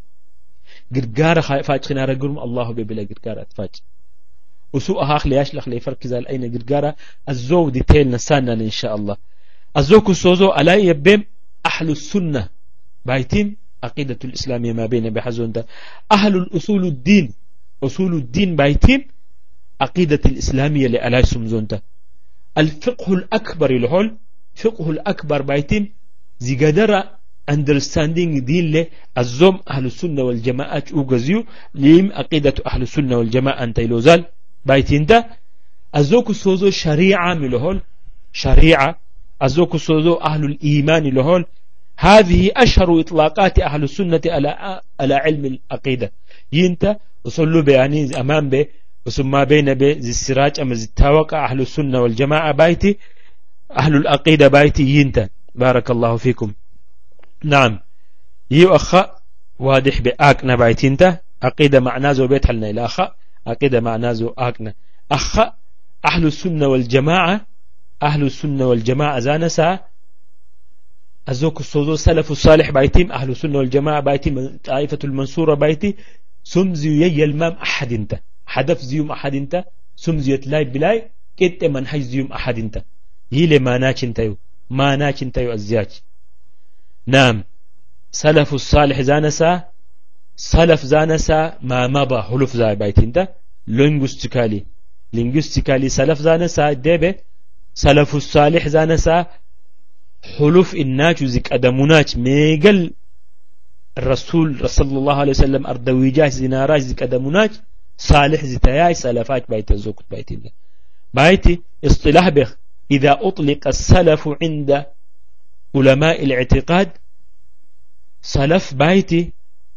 قرقارة فاج خنا رجرم الله بلا قرقارة فاج وسوء هاخ ليش لخ ليفرك زال أين قرقارة الزو ديتيل نسانا إن شاء الله. الزوك السوزو ألا يبم أهل السنة بايتين عقيدة الإسلامية ما بين بحزون ده أهل الأصول الدين أصول الدين بايتين عقيدة الإسلامية لألا سمزون ده. الفقه الأكبر لهول فقه الأكبر بايتين زي قدر understanding دين له الزوم أهل السنة والجماعة أوغزيو ليم عقيدة أهل السنة والجماعة أنتيلوزال بايتين ده. الزوك السوزو شريعة ملهول شريعة الزوك السوزو أهل الإيمان لهول. هذه أشهر إطلاقات أهل السنة على على علم العقيدة ينت وصلوا بياني أمام به وثم بين به زي السراج أما زي التوقع أهل السنة والجماعة بايتي أهل العقيدة بايتي ينت. بارك الله فيكم. نعم يو أخا واضح بآكنا بايتين ده عقيدة معنازو بيت حلنا إلى أخا عقيدة معنازو آكنا أخا أهل السنة والجماعة أهل السنة والجماعة زانسا أزوك الصوزو سلف الصالح بايتيم أهل السنة والجماعة بايتيم طائفة المنصورة بايتي سمزيو يي المام أحد انت حدف زيوم أحد انت سمزيو يتلاي بلاي كت من حي زيوم أحد انت يلي ما ناش انتيو ما ناش انتيو الزياج. نعم سلف الصالح زانسا سلف زانسا ما مضى حلف زي بايتين ده لينغوستيكالي لينغوستيكالي سلف زانسا ديبه سلف الصالح زانسا حلف الناج زك أدموناج ميقل الرسول صلى الله عليه وسلم أردويجاج زناراج زك أدموناج صالح زتاياي سلفات بايت الزوكت بايتين ده بايتي اصطلاح بخ إذا أطلق السلف عند علماء الاعتقاد سلف بايتي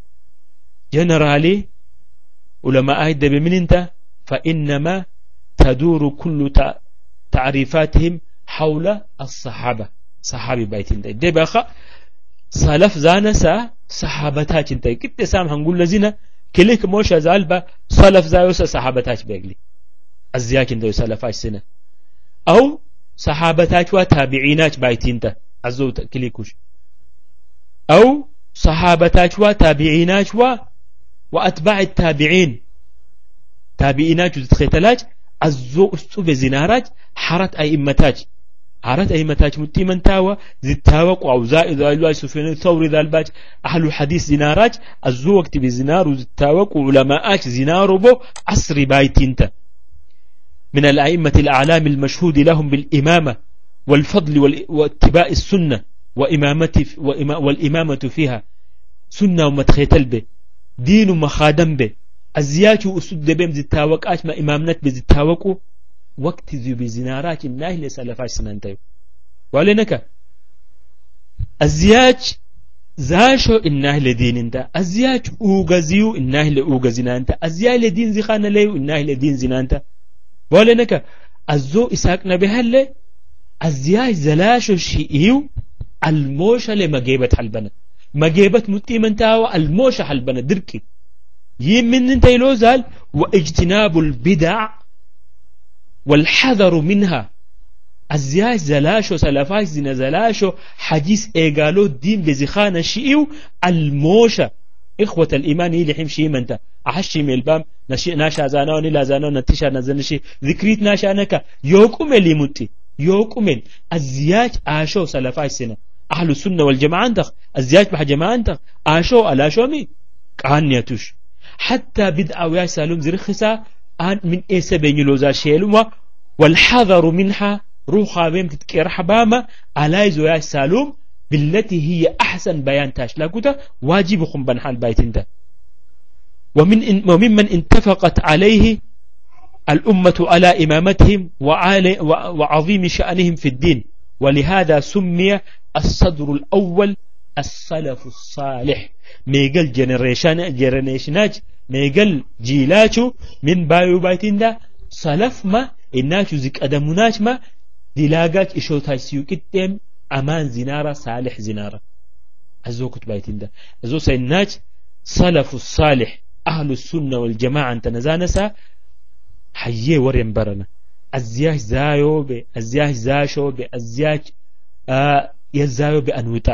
جنرالي علماء هيدا بمن انت فإنما تدور كل تعريفاتهم حول الصحابة صحابي بايتين ده دي بقى سلف زانسا صحابتاج انت كنت سام هنقول لزينا كليك موشا زالبا سلف زايوسا صحابتاج بيقلي الزياك انت سلفاج سنة أو صحابتاج وتابعيناج بايتين ده عزو كليكوش أو صحابتاچوا تابعيناچوا واتباع التابعين تابعيناچ تختلاج ازو استو بزناراج حرت ائمتاج حرت ائمتاج متيمنتاوا زتاوق او زائد الله سفيان الثوري ذالباج اهل الحديث زناراج ازو وقت بزنارو زتاوق علماءاج زنارو بو عصر بايتينتا من الائمه الاعلام المشهود لهم بالامامه والفضل واتباع السنه وامامه والامامه فيها سنه ومتختل به دين ومخادم به ازياچو اسد بهم زتاوقاش ما امامنت بزتاوقو وقت ذي بزنارات الناهي لسلفاش سننتيو ولنك ازياج زاشو الناهي لدين انت ازياج اوغزيو الناهي لاوغزينا انت ازيا لدين زخان ليو الناهي لدين زنا انت ولنك ازو اساقنا بهل ازياج زلاشو شيئيو الموشة لمجيبت حلبنا مجيبت متيمنتاو الموشة حلبنا دركي يمن انت يلوزال واجتناب البدع والحذر منها ازياج زلاشو سلفاش زنا زلاشو حديث ايقالو الدين بزخانة شيئو الموشة اخوة الايمان يلي حمشي منتا احشي ميلبام نشي ناشا زانو نلا زانو نتشا نزنشي ذكريت ناشا نكا يوكو ملي متي يوكو من ازياج اشو سلفاش سنة اهل السنة والجماعة انتخ ازياج بح جماعة انتخ اشو الاشو مي كان يتوش حتى بدأ ويا سالوم زرخسا أن من إيس بين لوزا شيلوما والحذر منها روحا بهم تتكير حباما على زويا سالوم بالتي هي أحسن بيان تاش لاكوتا واجبكم بنحال بايتين دا ومن وممن اتفقت عليه الأمة على إمامتهم وعظيم شأنهم في الدين ولهذا سمي الصدر الأول السلف الصالح ميقل جنريشن جنريشناج ميقل جيلاتو من بايو بايتين دا سلف ما إناتو زك أدموناج ما دلاغات إشوتاي سيوكتهم أمان زنارة صالح زنارة أزوكت بايتين دا أزو سيناج سلف الصالح أهل السنة والجماعة انت نزانسا حيي ورين برنا أزياج زايو بي أزياج زاشو بي أزياج آه يزايو بأنوتا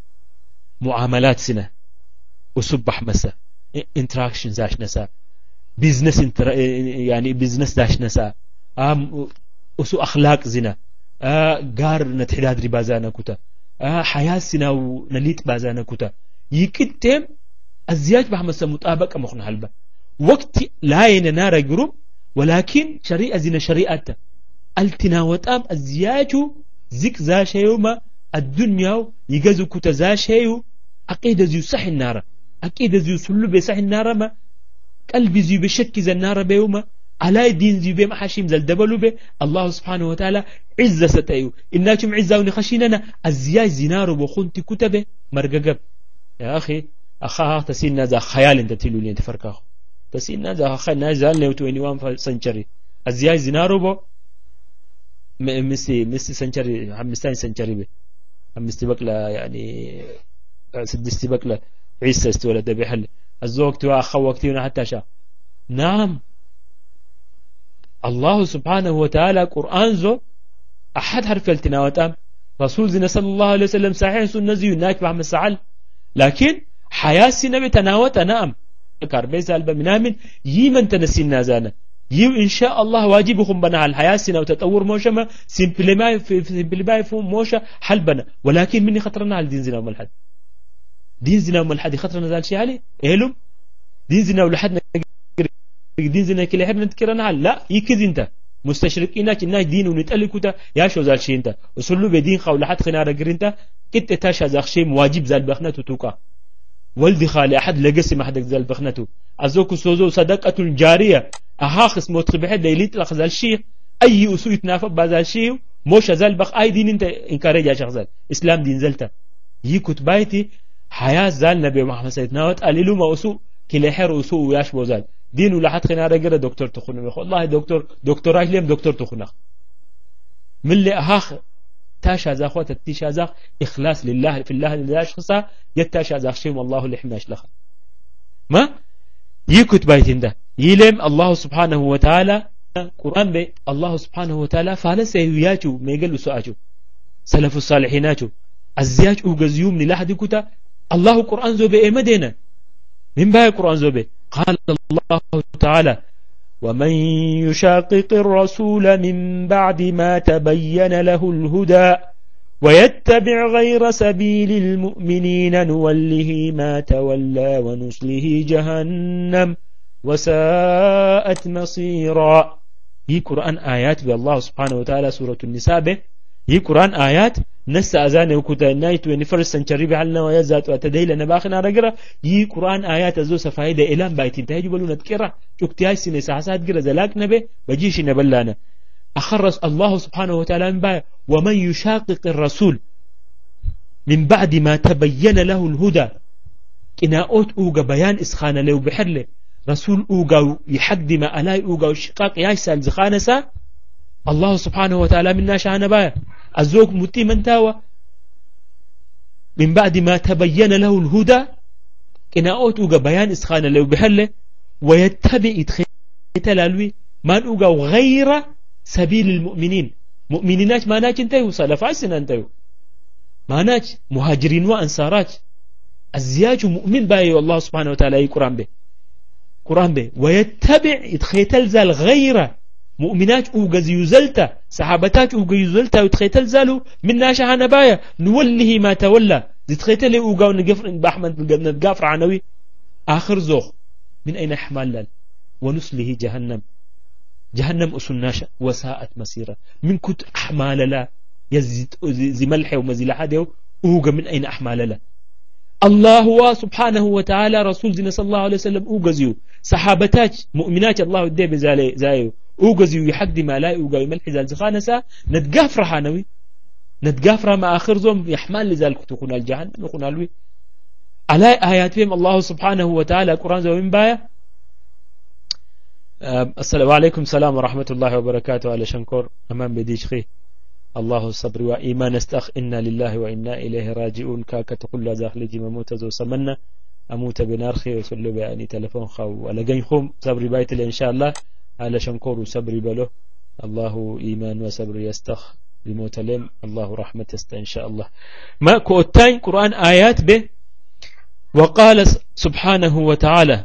معاملات سنة وصبح مسا interaction داش نسا business انتر... يعني business داش نسا ام وسو اخلاق زنا ا غار نتحداد ربازانا كوتا ا حياه سنا ونليت بازانا كوتا يكتم ازياج بحمس مطابقه مخن حلبه وقت لا ينار جروب ولكن شريعه زنا شريعته التناوطام ازياجو زك ذا شيوما الدنيا يجزو كوتا ذا شيو عقيده زي صح النار عقيده زي سلو بصح النار ما قلبي زي بشك زي النار بيوما على دين زي بما حشيم زل دبلو به الله سبحانه وتعالى عزه ستايو انكم عزه ونخشيننا ازياج زنار وخنت كتبه مرغغب يا اخي اخا تسينا ذا خيال انت تلو لي تفرقه تسينا ذا خنا زال نيو واحد وعشرين سنچري ازياج زنار بو ميسي ميسي سنچري خمسين سنچري به خمسة بقله يعني سدستي بقله عيسى استولد بحل الزوج تو اخو وقتنا حتى شا نعم الله سبحانه وتعالى قرآن زو أحد حرف التناوتام رسول زي صلى الله عليه وسلم صحيح سنة زي ناك بعمل سعال لكن حياة سنة بتناوت نعم كاربي سالبا منامن يمن تنسينا زانا يو إن شاء الله واجبكم بنا على الحياة سنة وتطور موشة ما سيمبلماي في سيمبلماي في موشة حلبنا ولكن مني خطرنا على دين زنا وملحد دين زنا وملحد خطرنا زال شيء عليه إهلم دين زنا ولحدنا دين زنا كل حد نذكرنا على لا يكذ انت مستشرقينك الناس دين ونتألكوتا يا شو زال شيء انت وصلوا بدين خول حد خنا رجرنت كنت تاشا زاخ شيء واجب زال بخنته توقع ولدي خالي أحد لقسي ما حد زال بخنته أزوك سوزو صدقة جارية أهاخس موت بحد ليلة لخزال شيء أي أسوء يتنافق بهذا الشيء موش زال بخ أي دين انت إنكاري يا شخص إسلام دين زلته يكت بايتي حياة زال نبي محمد سيدنا وتقللوا ما أسوء كل حر أسوء وياش بوزال دين ولا حد خنا رجل دكتور تخونه والله دكتور دكتور راجلهم دكتور تخونه من اللي أهاخ تاشا زاخوات التيشا زاخ إخلاص لله في الله لله شخصا يتاشا زاخ شيء والله اللي حماش لخ ما يكت بايتين ده يلم الله سبحانه وتعالى قرآن بي الله سبحانه وتعالى فالس يهوياتو ما يقلوا سؤاتو سلف الصالحيناتو الزياج وغزيوم لله كتا الله قرآن زوبة إمدينة من باي قرآن زوبة قال الله تعالى ومن يشاقق الرسول من بعد ما تبين له الهدى ويتبع غير سبيل المؤمنين نوله ما تولى ونصله جهنم وساءت مصيرا. هي قرآن آيات بالله سبحانه وتعالى سورة النساء به هي قرآن آيات نس أذان وكتا نايت ونفرس سنشري بحلنا ويزات وتدهيل نباخنا رجرا. هي قرآن آيات أزوس فايدة إلام بايتين تهجي بلو نتكرا شكتي هاي سنة ساسات جرا زلاك نبي بجيش نبلانا أخرس الله سبحانه وتعالى من باي ومن يشاقق الرسول من بعد ما تبين له الهدى كناؤت أوغا بيان إسخان له بحرله رسول أوغا يحد ما ألاي أوغا وشقاق يايسال زخانسا الله سبحانه وتعالى من ناشا باي الزوج متي من تاوى من بعد ما تبين له الهدى كناؤت أوغا بيان إسخان له بحرله ويتبع إتخيتلالوي ما أوغا غير سبيل المؤمنين مؤمنينات ما ناج انتهوا سلفاء انتهوا ما ناج مهاجرين وأنصارات الزياج مؤمن باي والله سبحانه وتعالى قرآن به قرآن به ويتبع يتخيتل زال غير مؤمنات أوغا زيوزلتا صحابتات أوغا يزلتا ويتخيتل زالو من ناشا نبايا نوله ما تولى يتخيتل أوغا ونقفر بأحمد نتقافر عنوي آخر زوخ من أين حمال ونسله جهنم جهنم أسناشا وساءت مسيرة من كنت أحمال لا يزي ملحي ومزيل حده أوغا من أين أحمال لا الله سبحانه وتعالى رسول زينا صلى الله عليه وسلم أوغا زيو صحابتاج مؤمنات الله الدب زالي زايو أوغا زيو يحد ما لا أوغا يملحي زال زخانسا نتقافر حانوي نتقافر ما آخر زوم يحمال لذلك تكون الجهنم نكون الوي على آيات فيهم الله سبحانه وتعالى القرآن زو من بايا السلام عليكم السلام ورحمة الله وبركاته على شنكور أمام بديش خي الله الصبر وإيمان استخ إنا لله وإنا إليه راجعون كاك تقول لا داخل جي مموت زو سمنا أموت بنارخي وصلوا بأني تلفون خو ولا جنخوم صبر بايت إن شاء الله على شنكور وصبر بله الله إيمان وصبر يستخ بموت لهم الله رحمة است إن شاء الله ما كوتين قرآن آيات به وقال سبحانه وتعالى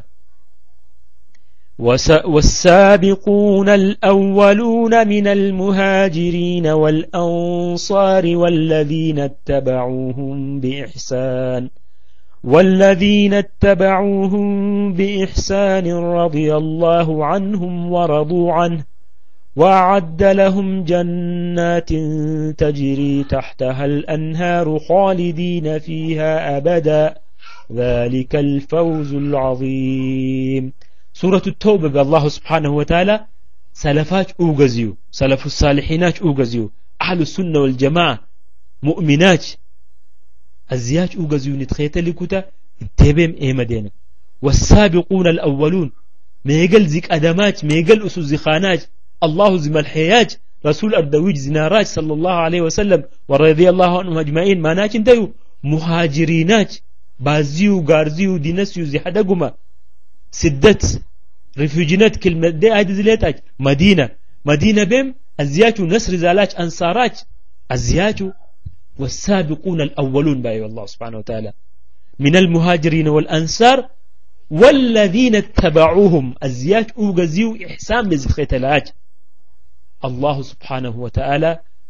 والسابقون الأولون من المهاجرين والأنصار والذين اتبعوهم بإحسان والذين اتبعوهم بإحسان رضي الله عنهم ورضوا عنه وأعد لهم جنات تجري تحتها الأنهار خالدين فيها أبدا ذلك الفوز العظيم. سورة التوبة بالله سبحانه وتعالى سلفات أوغزيو سلف الصالحينات أوغزيو أهل السنة والجماعة مؤمنات الزياج أوغزيو نتخيط لكتا اتبهم إيمدين والسابقون الأولون ميقل زيك أدمات ميقل أسو زخانات الله زم الحياج رسول أردويج زناراج صلى الله عليه وسلم ورضي الله عنهم أجمعين ما ناكن ديو مهاجرينات بازيو غارزيو دينسيو زي حدقما سدت ريفوجينات كلمة دي عيد زليتاج مدينة مدينة بهم الزياتو نسر زالاج أنصاراج الزياتو والسابقون الأولون بأي الله سبحانه وتعالى من المهاجرين والأنصار والذين اتبعوهم الزيات أوغزيو إحسان بزخيت العاج الله سبحانه وتعالى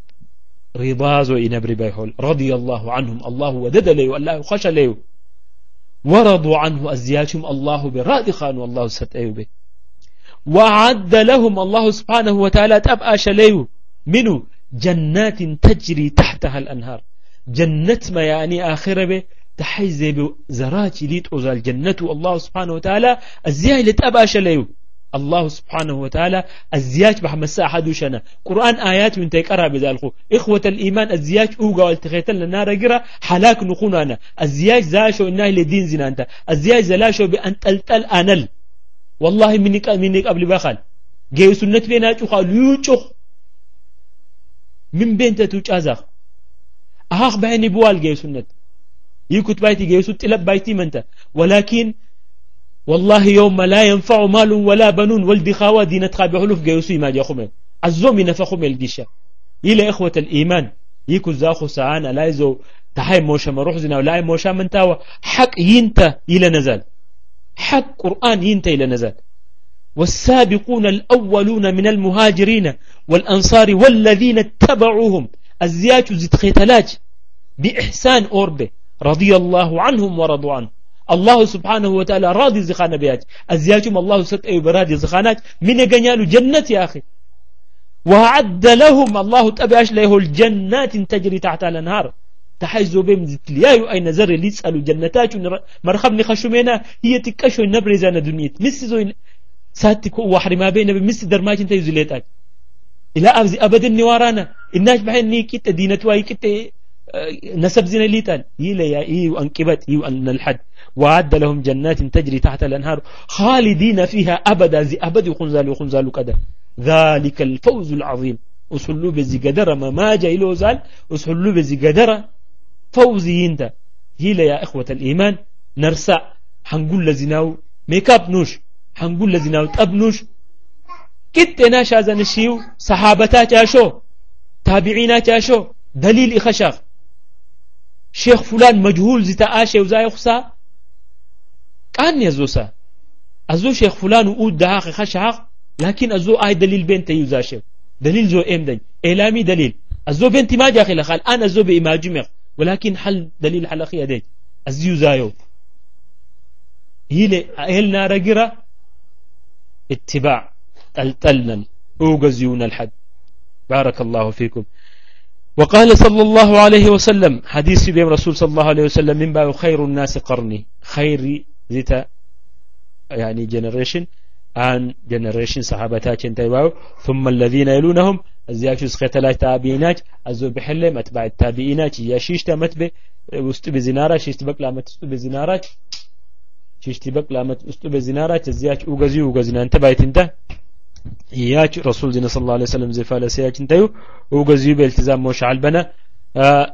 رضازو إنبري بيحول رضي الله عنهم الله ودد ليه والله خش ليه ورضوا عنه أزياتهم الله براد خان والله ستأيو به وعد لهم الله سبحانه وتعالى تبقى شليه منه جنات تجري تحتها الأنهار جنة ما يعني آخر به تحيز بزراج ليت أزال جنة الله سبحانه وتعالى الزياج لتبقى شليه الله سبحانه وتعالى الزياج بحمسا حدوشنا قرآن آيات من تيكرها بذلك إخوة الإيمان الزياج أوغا والتخيطل لنا رجرة حلاك نخونانا الزياج زاشو إنه لدين زنانتا الزياج زلاشو بأن تلتل آنل والله منك منك قبل بخال جاي سنة بينا تخال يوچخ من بين تتوچ أزاق أخ بهني بوال جاي سنة يكت بايتي جاي سنة تلب بايتي منتا ولكن والله يوم لا ينفع مال ولا بنون والدخاوة دين تخابي حلوف جيوسي ما جاخمين الزوم نفخم الجيشة إلى إخوة الإيمان يكو زاخو سعانا لا يزو تحي موشا مروح زنا ولا موشا من تاوى حق ينتا إلى نزل حق قرآن ينتا إلى نزل والسابقون الأولون من المهاجرين والأنصار والذين اتبعوهم الزياج زتخيتلاج بإحسان أوربه رضي الله عنهم ورضوا عنه الله سبحانه وتعالى راضي زخانة بياج الزياجهم الله سبحانه أي برادي زخانات من يجنالوا جنة يا أخي وعد لهم الله تبعش له الجنات تجري تحت الأنهار تحيزوا بهم زتليايو أي نزر اللي يسألوا جنتات مرخبني خشومينا هي تكشو النبرزان دنيت مسزوين ساتك وحري ما بين بمس درماج انت يزليتاج الى ابد ابد النوارانا الناس بحين ني كيت دينتواي كيت نسب زين ليتال يلا يا اي وانقبت اي ان الحد وعد لهم جنات تجري تحت الانهار خالدين فيها ابدا زي ابد يخنزال يخنزال كذا ذلك الفوز العظيم وصلوا بزي قدر ما ما جاي له زال وصلوا بزي قدر فوزي انت يلا يا اخوه الايمان نرسع حنقول لزناو ميك اب نوش حنقول لزنا وتأبنوش كنت ناش هذا الشيء صحابتات ياشو تابعينات ياشو دليل إخشاف شيخ فلان مجهول زتا آشي وزاي خسا كان يزوسا أزو شيخ فلان وقود دهاق خشاق لكن أزو آي دليل بنت يوزاشي دليل زو إمدن إعلامي دليل أزو بنت ما جاخي لخال أنا أزو بإماجمق ولكن حل دليل حلقية دي أزيو زايو هيلي أهلنا رقرة اتباع تلتلنا اوغزيون الحد بارك الله فيكم وقال صلى الله عليه وسلم حديث بين رسول صلى الله عليه وسلم من باو خير الناس قرني خير ذتا يعني جنريشن عن جنريشن صحابتات انتباو ثم الذين يلونهم الزياكش سختلاج تابعينات ازو بحلم اتباع التابعينات ياشيش تمتبه وست بزنارة شيش تبقى متست بزنارة شيشتي بق لامت أسلوب الزنارة تزياج أوجزي أوجزنا أنت بايت أنت هياج رسول دين صلى الله عليه وسلم زفالة سياج أنتيو أوجزي بالتزام موش عالبنا آه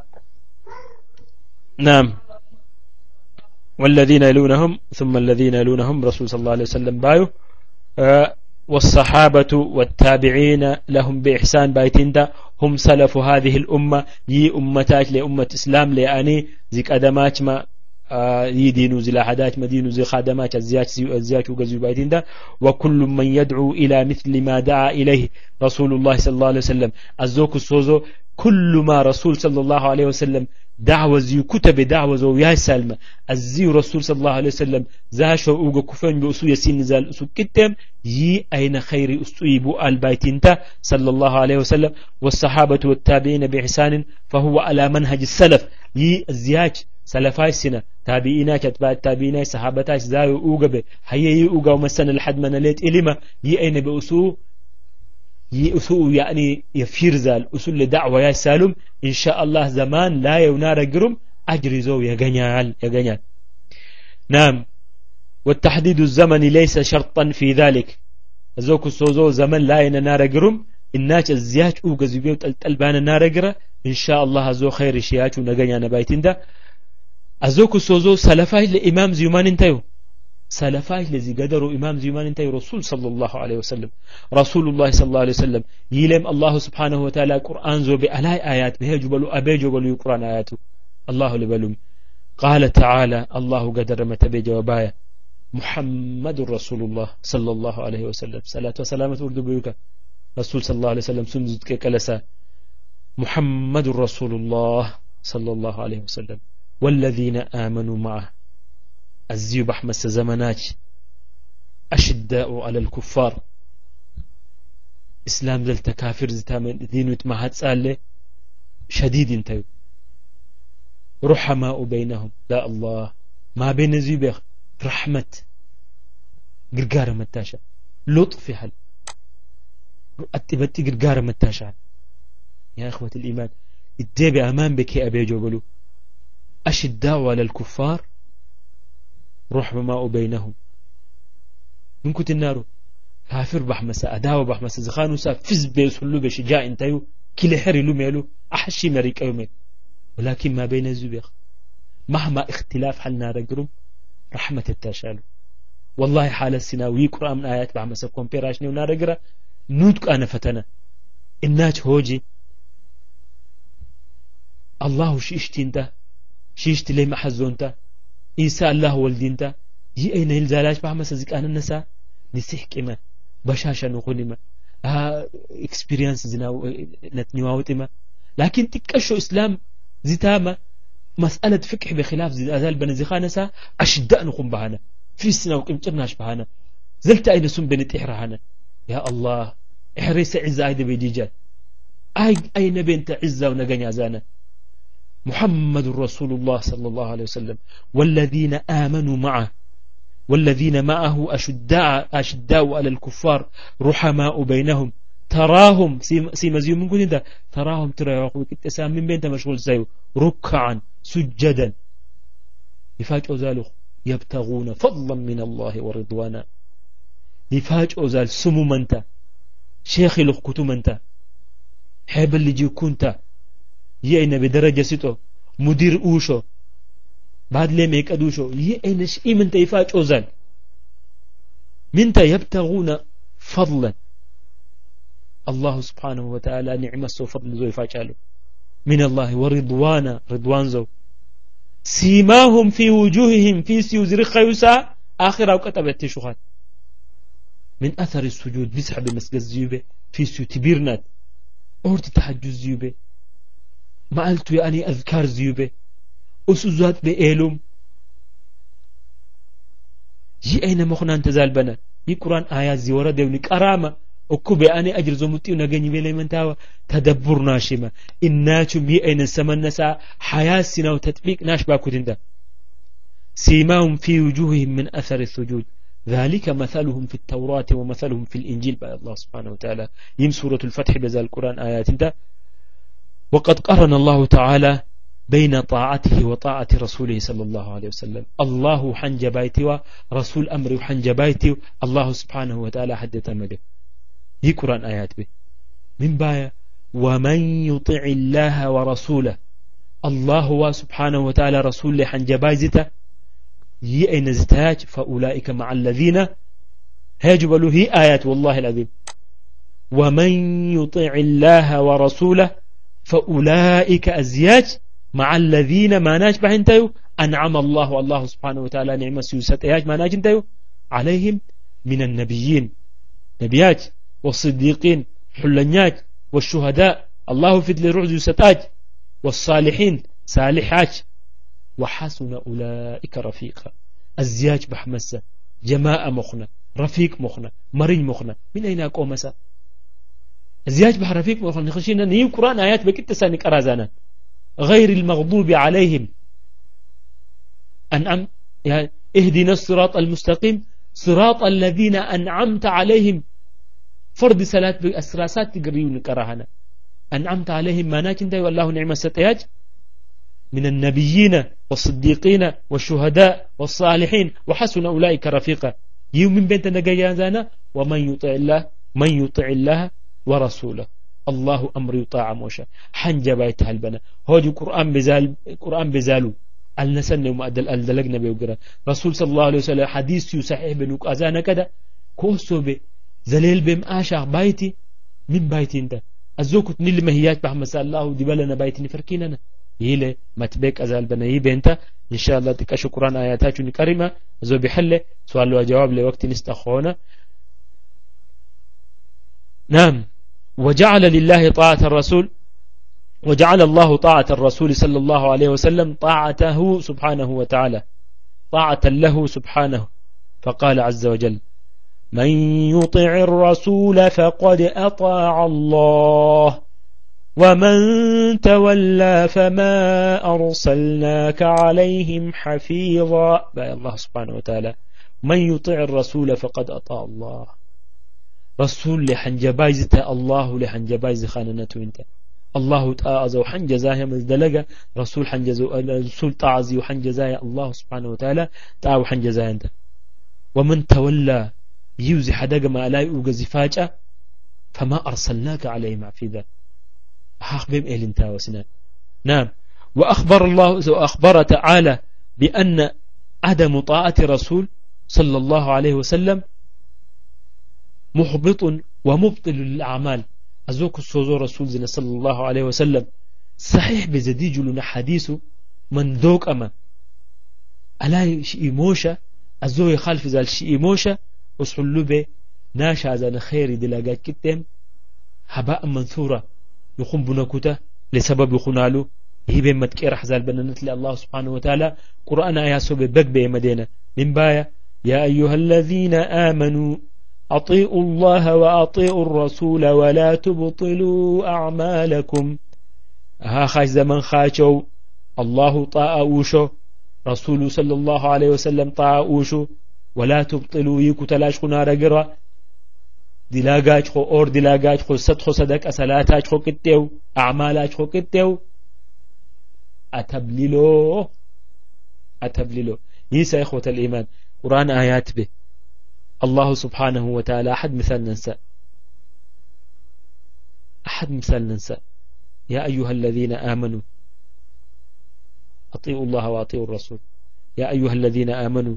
نعم والذين يلونهم ثم الذين يلونهم رسول صلى الله عليه وسلم بايو آه والصحابة والتابعين لهم بإحسان بايت أنت هم سلف هذه الأمة يي أمتاج لأمة إسلام لأني ذيك أدمات ما يدينو زي لحدات مدينو زي خادمات الزيات الزيات وغزو بايدين ده وكل من يدعو إلى مثل ما دعا إليه رسول الله صلى الله عليه وسلم الزوك السوزو كل ما رسول صلى الله عليه وسلم دعوة زي كتب دعوة زو يا سلمة الزي رسول صلى الله عليه وسلم زاشو اوغو كفن بأسو يسين نزال أسو كتم يي أين خير أسويبو البايتين ده صلى الله عليه وسلم والصحابة والتابعين بإحسان فهو على منهج السلف يي الزياج سلفاي سنة تابعينات اتباع التابعينات صحابتاش زايو اوغبه هيا يي اوغا ومسن لحد ما نليت إلما يي أين بأسو يي أسو يعني يفيرزال أسو لدعوة يا سالم إن شاء الله زمان لا يونار قرم أجري زو يغنيال يغنيال نعم والتحديد الزمن ليس شرطا في ذلك زوك السوزو زمن لا ينار قرم الناس الزياج اوغا زيبيو تلبان نار قرة إن شاء الله زو خير شياج ونغنيان بايتين ده أزوك السوزو سلفاج لإمام زيمان انتيو سلفاج لزي قدروا إمام زيمان انتيو رسول صلى الله عليه وسلم رسول الله صلى الله عليه وسلم يلم الله سبحانه وتعالى قرآن زو بألاي آيات بهي جبلو أبي جبلو قرآن آياته الله لبلوم قال تعالى الله قدر متبي جوابايا محمد رسول الله صلى الله عليه وسلم صلاة وسلامة أرد بيوك رسول صلى الله عليه وسلم سمزد كالسا محمد رسول الله صلى الله عليه وسلم والذين آمنوا معه الزيو بحمس زمنات أشداء على الكفار إسلام ذل تكافر زتامن دينو اتمهات سأله شديد انتو رحماء بينهم لا الله ما بين الزيو بيخ رحمة قرقار متاشا لطف حل أتبتي قرقار متاشا يا إخوة الإيمان اتبع أمان بك أبي جوبلو أشداء على الكفار رحماء بينهم من كنت النار كافر بحمسة أداوة بحمسة زخانو سا فز بيسهلو بشجاع انتايو كل حري لو ميلو أحشي مريك أيومي ولكن ما بين الزبيخ مهما اختلاف حلنا رقرم رحمة التاشالو والله حال السناوي قرآن من آيات بحمسة كومبيراشني ونارقرة نوتك أنا فتنا الناج هوجي الله شيشتين ده شيشت لي محزونتا إيسا الله والدينتا يي أين الزلاج بحمس زيك أنا النسا نسيح كما بشاشة نقولما ها experience زنا نتنواوت ما لكن تكشو إسلام زتامة مسألة فقه بخلاف زي أزال بنزي خانسا أشداء نقوم بهانا في السنة وقمترناش بهانا زلت أين سن بنت إحراهانا يا الله إحريس عزة أيضا بيديجات أي أين بنت عزة ونقني أزانا محمد رسول الله صلى الله عليه وسلم والذين آمنوا معه والذين معه أشداء أشداء على الكفار رحماء بينهم تراهم سيما زيو من قول ده تراهم ترى يقول كتسام من بين مشغول زيو ركعا سجدا يفاجئوا ذلك يبتغون فضلا من الله ورضوانا يفاجئوا ذلك سمو منتا شيخي لخكتو منتا حيب اللي جي كنتا يأينا بدرجة ستو مدير اوشو بعد ليه ميك ادوشو يأينا شئي منتا يفاجئوا ذلك منتا يبتغون فضلا الله سبحانه وتعالى نعمة وفضل زو يفاجئوا من الله ورضوانا رضوان زو سيماهم في وجوههم في سيوزر خيوسا آخر وكتبت شخات من أثر السجود بسحب مسجد زيوبة في سيو تبيرنات أورت تحجز زيوبة مالتو يعني أذكار زيوبة أسوزات بإيلوم جي أين مخنان تزال بنا يي قرآن آيات زيورة ديوني كرامة أكوبي أني أجر زمتي ونغني بلي من تاوى تدبر ناشمة إناتم يي أين السمن نسا حياة سنة وتطبيق ناش باكو دندا سيماهم في وجوههم من أثر السجود ذلك مثلهم في التوراة ومثلهم في الإنجيل بأي الله سبحانه وتعالى يم سورة الفتح بذل القرآن آيات انت وقد قرن الله تعالى بين طاعته وطاعة رسوله صلى الله عليه وسلم الله حنج بايتي ورسول أمري حنج بايتي الله سبحانه وتعالى حدث مده هي قرآن آيات به من باية ومن يطع الله ورسوله الله سبحانه وتعالى رسول حنج بايزته يأين زتاج فأولئك مع الذين هاجبلوا هي آيات والله العظيم ومن يطع الله ورسوله فأولئك أزياج مع الذين ما ناجبه انتيو أنعم الله والله سبحانه وتعالى نعمة سيوسات اياج ما ناج انتيو عليهم من النبيين نبيات والصديقين حلنياج والشهداء الله في ذل رعز يساتاج والصالحين صالحات وحسن أولئك رفيقا الزياج بحمسة جماعة مخنا رفيق مخنا مرين مخنا من أين أقوم مسا الزياج بحرفيق مخنا نخشينا نيو قرآن آيات بكت سانك أرازانا غير المغضوب عليهم أنعم يعني اهدنا الصراط المستقيم صراط الذين أنعمت عليهم فرد صلاة بالأسراسات تقريون كراهنا أنعمت عليهم ما ناكن داي والله نعم ستياج من النبيين والصديقين والشهداء والصالحين وحسن أولئك رفيقا يوم من بنت نجيانزانا ومن يطع الله من يطع الله ورسوله الله أمر يطاع موشا حنجة بايت هالبنا هودي قرآن بزال قرآن بزالو النسن وما أدل أدلقنا بيوقرا رسول صلى الله عليه وسلم حديث يصحيح بنوك أزانا كذا كوسو بي زليل بم آشا بايتي من بايتي انت الزوكت نيل مهيات بحمد سأل الله دبالنا بايتي نفركيننا يلي ما تبيك أزال بنا يبنتا إن شاء الله تكشو قرآن آياتاتو نكرمة زو بحل سؤال وجواب لوقت نستخونا نعم وجعل لله طاعة الرسول وجعل الله طاعة الرسول صلى الله عليه وسلم طاعته سبحانه وتعالى طاعة له سبحانه فقال عز وجل من يطع الرسول فقد أطاع الله ومن تولى فما أرسلناك عليهم حفيظا بأي الله سبحانه وتعالى من يطع الرسول فقد أطاع الله رسول لحنجبايزته الله لحنجبايز خاننته انت الله تعالى وحنجزاه مزدلقة رسول حنجزو رسول تعزي وحنجزاه الله سبحانه وتعالى تعالى وحنجزاه انت ومن تولى يوزي حدق ما لا يوجز فاجأة فما أرسلناك عليه معفيذا حق بهم إهل انتا وسنان نعم وأخبر الله وأخبر تعالى بأن عدم طاعة رسول صلى الله عليه وسلم محبط ومبطل للأعمال أزوك الصوزو رسول زنا صلى الله عليه وسلم صحيح بزديج لنا حديثه من دوك أما ألا شيء موشة أزوي خلف ذال شيء موشة وصلوا به ناشا زان خير دلاجات كتم هباء منثورة يخون بنكوته لسبب يخونالو هي بين متكير حزال بننت الله سبحانه وتعالى قرآن آيات سوبي بك بي مدينة من بايا يا أيها الذين آمنوا أطيعوا الله وأطيعوا الرسول ولا تبطلوا أعمالكم ها خاش زمن خاشوا الله طاعوشو رسول صلى الله عليه وسلم طاعوشو ولا تبطلوا يكو تلاش خنا رقرا دلاغاج خو اور دلاغاج خو صد خو صدق أسلاتاج خو كتيو أعمالاج خو كتيو أتبللو أتبللو يسا إخوة الإيمان قرآن آيات به الله سبحانه وتعالى أحد مثال ننسى أحد مثال ننسى يا أيها الذين آمنوا أطيعوا الله وأطيعوا الرسول يا أيها الذين آمنوا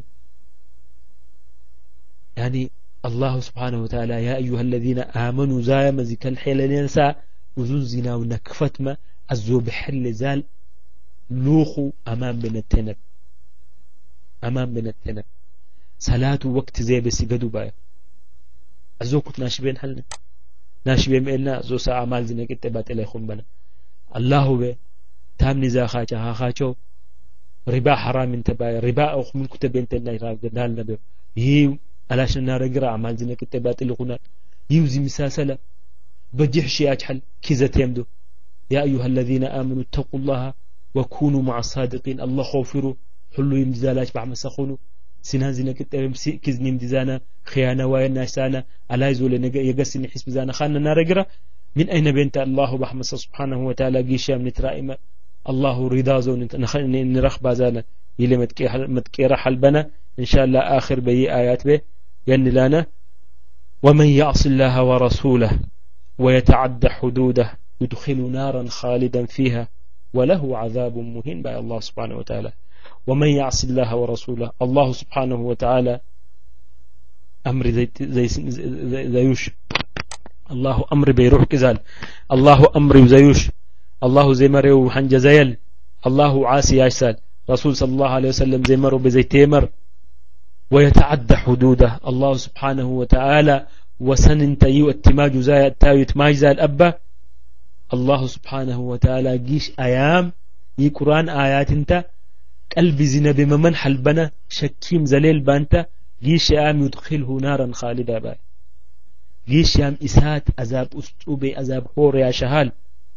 يعني الله سبحانه وتعالى يا أيها الذين آمنوا زايا مزيك الحيل ننسى وزوزنا ونكفتما أزو بحل زال لوخو أمام بن التنب أمام بن التنب صلاة وقت زي بس يقدوا بايا أزو كنت ناشبين حلنا ناشبين مئلنا زو ساعة مال زينك اتبات إليكم بنا الله به تامني زا خاچا ها خاچو ربا حرام انتبايا ربا أو من كتبين تنائي راقدال نبيو يهيو ألاش نارقرا عمال زينك اتبات إليكم يوزي مساسلة بجيح شيء أجحل كيزة يمدو يا أيها الذين آمنوا اتقوا الله وكونوا مع الصادقين الله خوفروا حلو يمدزالاش بعمل سخونوا سنازينك كزني مدزانا خيانة وين ناسانا ألا يزول يقسني حسب زانا خاننا نارقرا من أين بنت الله بحمد سبحانه وتعالى قيشا من ترائم الله رضا زون نرخ بازانا يلي متكير حلبنا إن شاء الله آخر بي آيات به ين لنا ومن يعص الله ورسوله ويتعدى حدوده يدخل نارا خالدا فيها وله عذاب مهين بأي الله سبحانه وتعالى ومن يعص الله ورسوله الله سبحانه وتعالى أمر زي زي زيوش الله أمر بيروح كزال الله أمر زيوش الله زي مريو حنج زيل الله عاسي يسال رسول صلى الله عليه وسلم زي مرو بزي تيمر ويتعدى حدوده الله سبحانه وتعالى وسن تيو اتماج زي تاوي اتماج زي الأبا الله سبحانه وتعالى جيش أيام يقران آيات انت قلب زنا بممن حلبنا شكيم زليل بانتا جيش يام يدخله نارا خالدا باي جيش يام إسات أزاب أستوبي أزاب حور يا شهال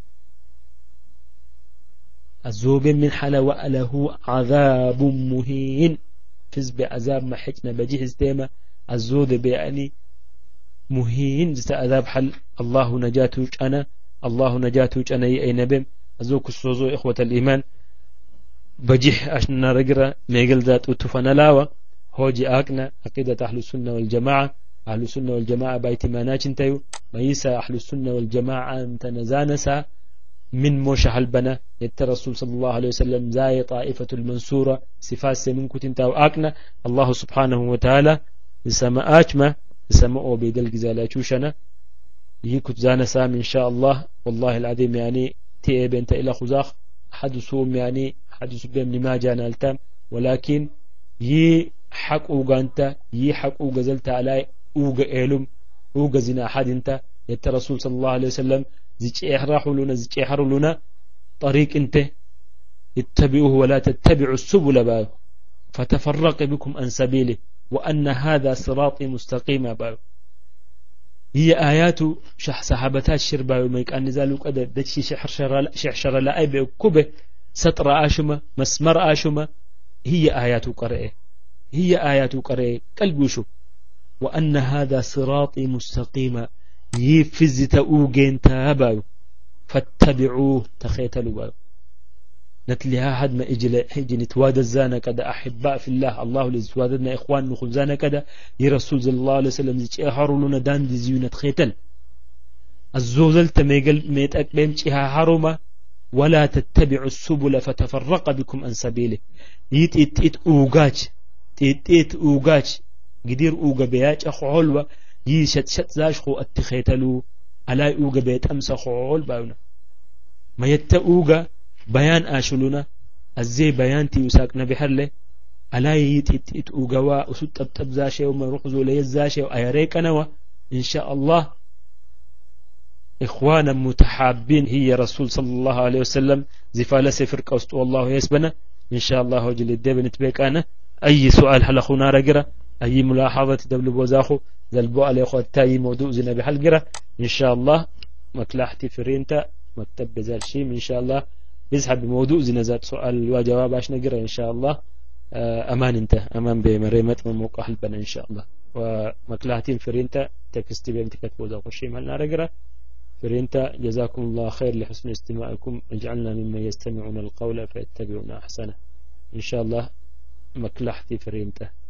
الزوب من حلا وأله عذاب مهين فز بعذاب ما حجنا بجيه استيما الزود بيعني مهين جست عذاب حل الله نجاته أنا الله نجاته أنا أي نبي أزوك السوزو إخوة الإيمان بجيح أشنا رجرا ميقل ذات وتفنا لاوة هوجي آكنا عقيدة أهل السنة والجماعة أهل السنة والجماعة بايتي ما ناچنتيو ما يسا أهل السنة والجماعة انت نزانسا من موشح البنا يت رسول صلى الله عليه وسلم زاي طائفة المنصورة صفات سمين كتنتاو آكنا الله سبحانه وتعالى لسما آجمة لسما أو بيدل جزالة شوشنا يكت زانسا إن شاء الله والله العظيم يعني تي بنت إلى خزاخ حدثهم يعني حدث بهم لما جانا التام ولكن يي حق أوغانتا يي حق أوغزلتا على أوغ إعلم أوغ زنا أحد انت يت رسول صلى الله عليه وسلم زيج إحراحوا لنا زيج إحروا لنا طريق انت اتبعوه ولا تتبعوا السبل باو فتفرق بكم عن سبيله وأن هذا صراطي مستقيم باو هي آيات شح صحابتها الشربا وميك أن نزالوا قد دتشي شحر شر شحر لا أي بكبه سطر آشمة مسمر آشمة هي آيات قرئة هي آيات قرئة قلب شو وأن هذا صراطي مستقيم يفز تأوجين تابعوا فاتبعوه تخيتلوا باو نتلها حد ما إجل حج نتواد الزانة كذا أحباء في الله الله لزوادنا إخوان نخزانة كذا يرسول صلى الله عليه وسلم زي أهاروا لنا دان دي زيونة خيتل الزوزل تميقل ميتأك بيمشيها حرمة ولا تتبعوا السبل فتفرق بكم عن سبيله يت ات ات أوجاج ات ات أوجاج قدير أوجا بياج أخو علوة يشت شت زاش خو اتخيتلو ألا أوجا بيت أمس أخو عل باونا ما يت أوجا بيان آشلونا الزي بيانتي يساق نبي حرله ألا يتيت وجوا وسط تبزاشة ومروح زولي الزاشة وأيريك أنا إن شاء الله إخوانا متحابين هي رسول صلى الله عليه وسلم زفالة سفر قوست والله يسبنا إن شاء الله وجل الدبن تبيك أنا أي سؤال حلقنا رجرة أي ملاحظة تدبل بوزاخو ذلبو على إخوة تاي موضوع زنا بحلقرة إن شاء الله مكلاحتي فرينتا مكتب بذال شيء إن شاء الله يسحب بموضوع زنا ذات سؤال وجواب عشان نقرأ إن شاء الله أمان انت أمان بمريمة من موقع حلبنا إن شاء الله ومكلاحتين فرينتا تكستي بامتكت بوزاخو شيء مالنا رجرة فرينتا جزاكم الله خير لحسن استماعكم اجعلنا ممن يستمعون القول فيتبعون أحسنه إن شاء الله مكلحتي فرينتا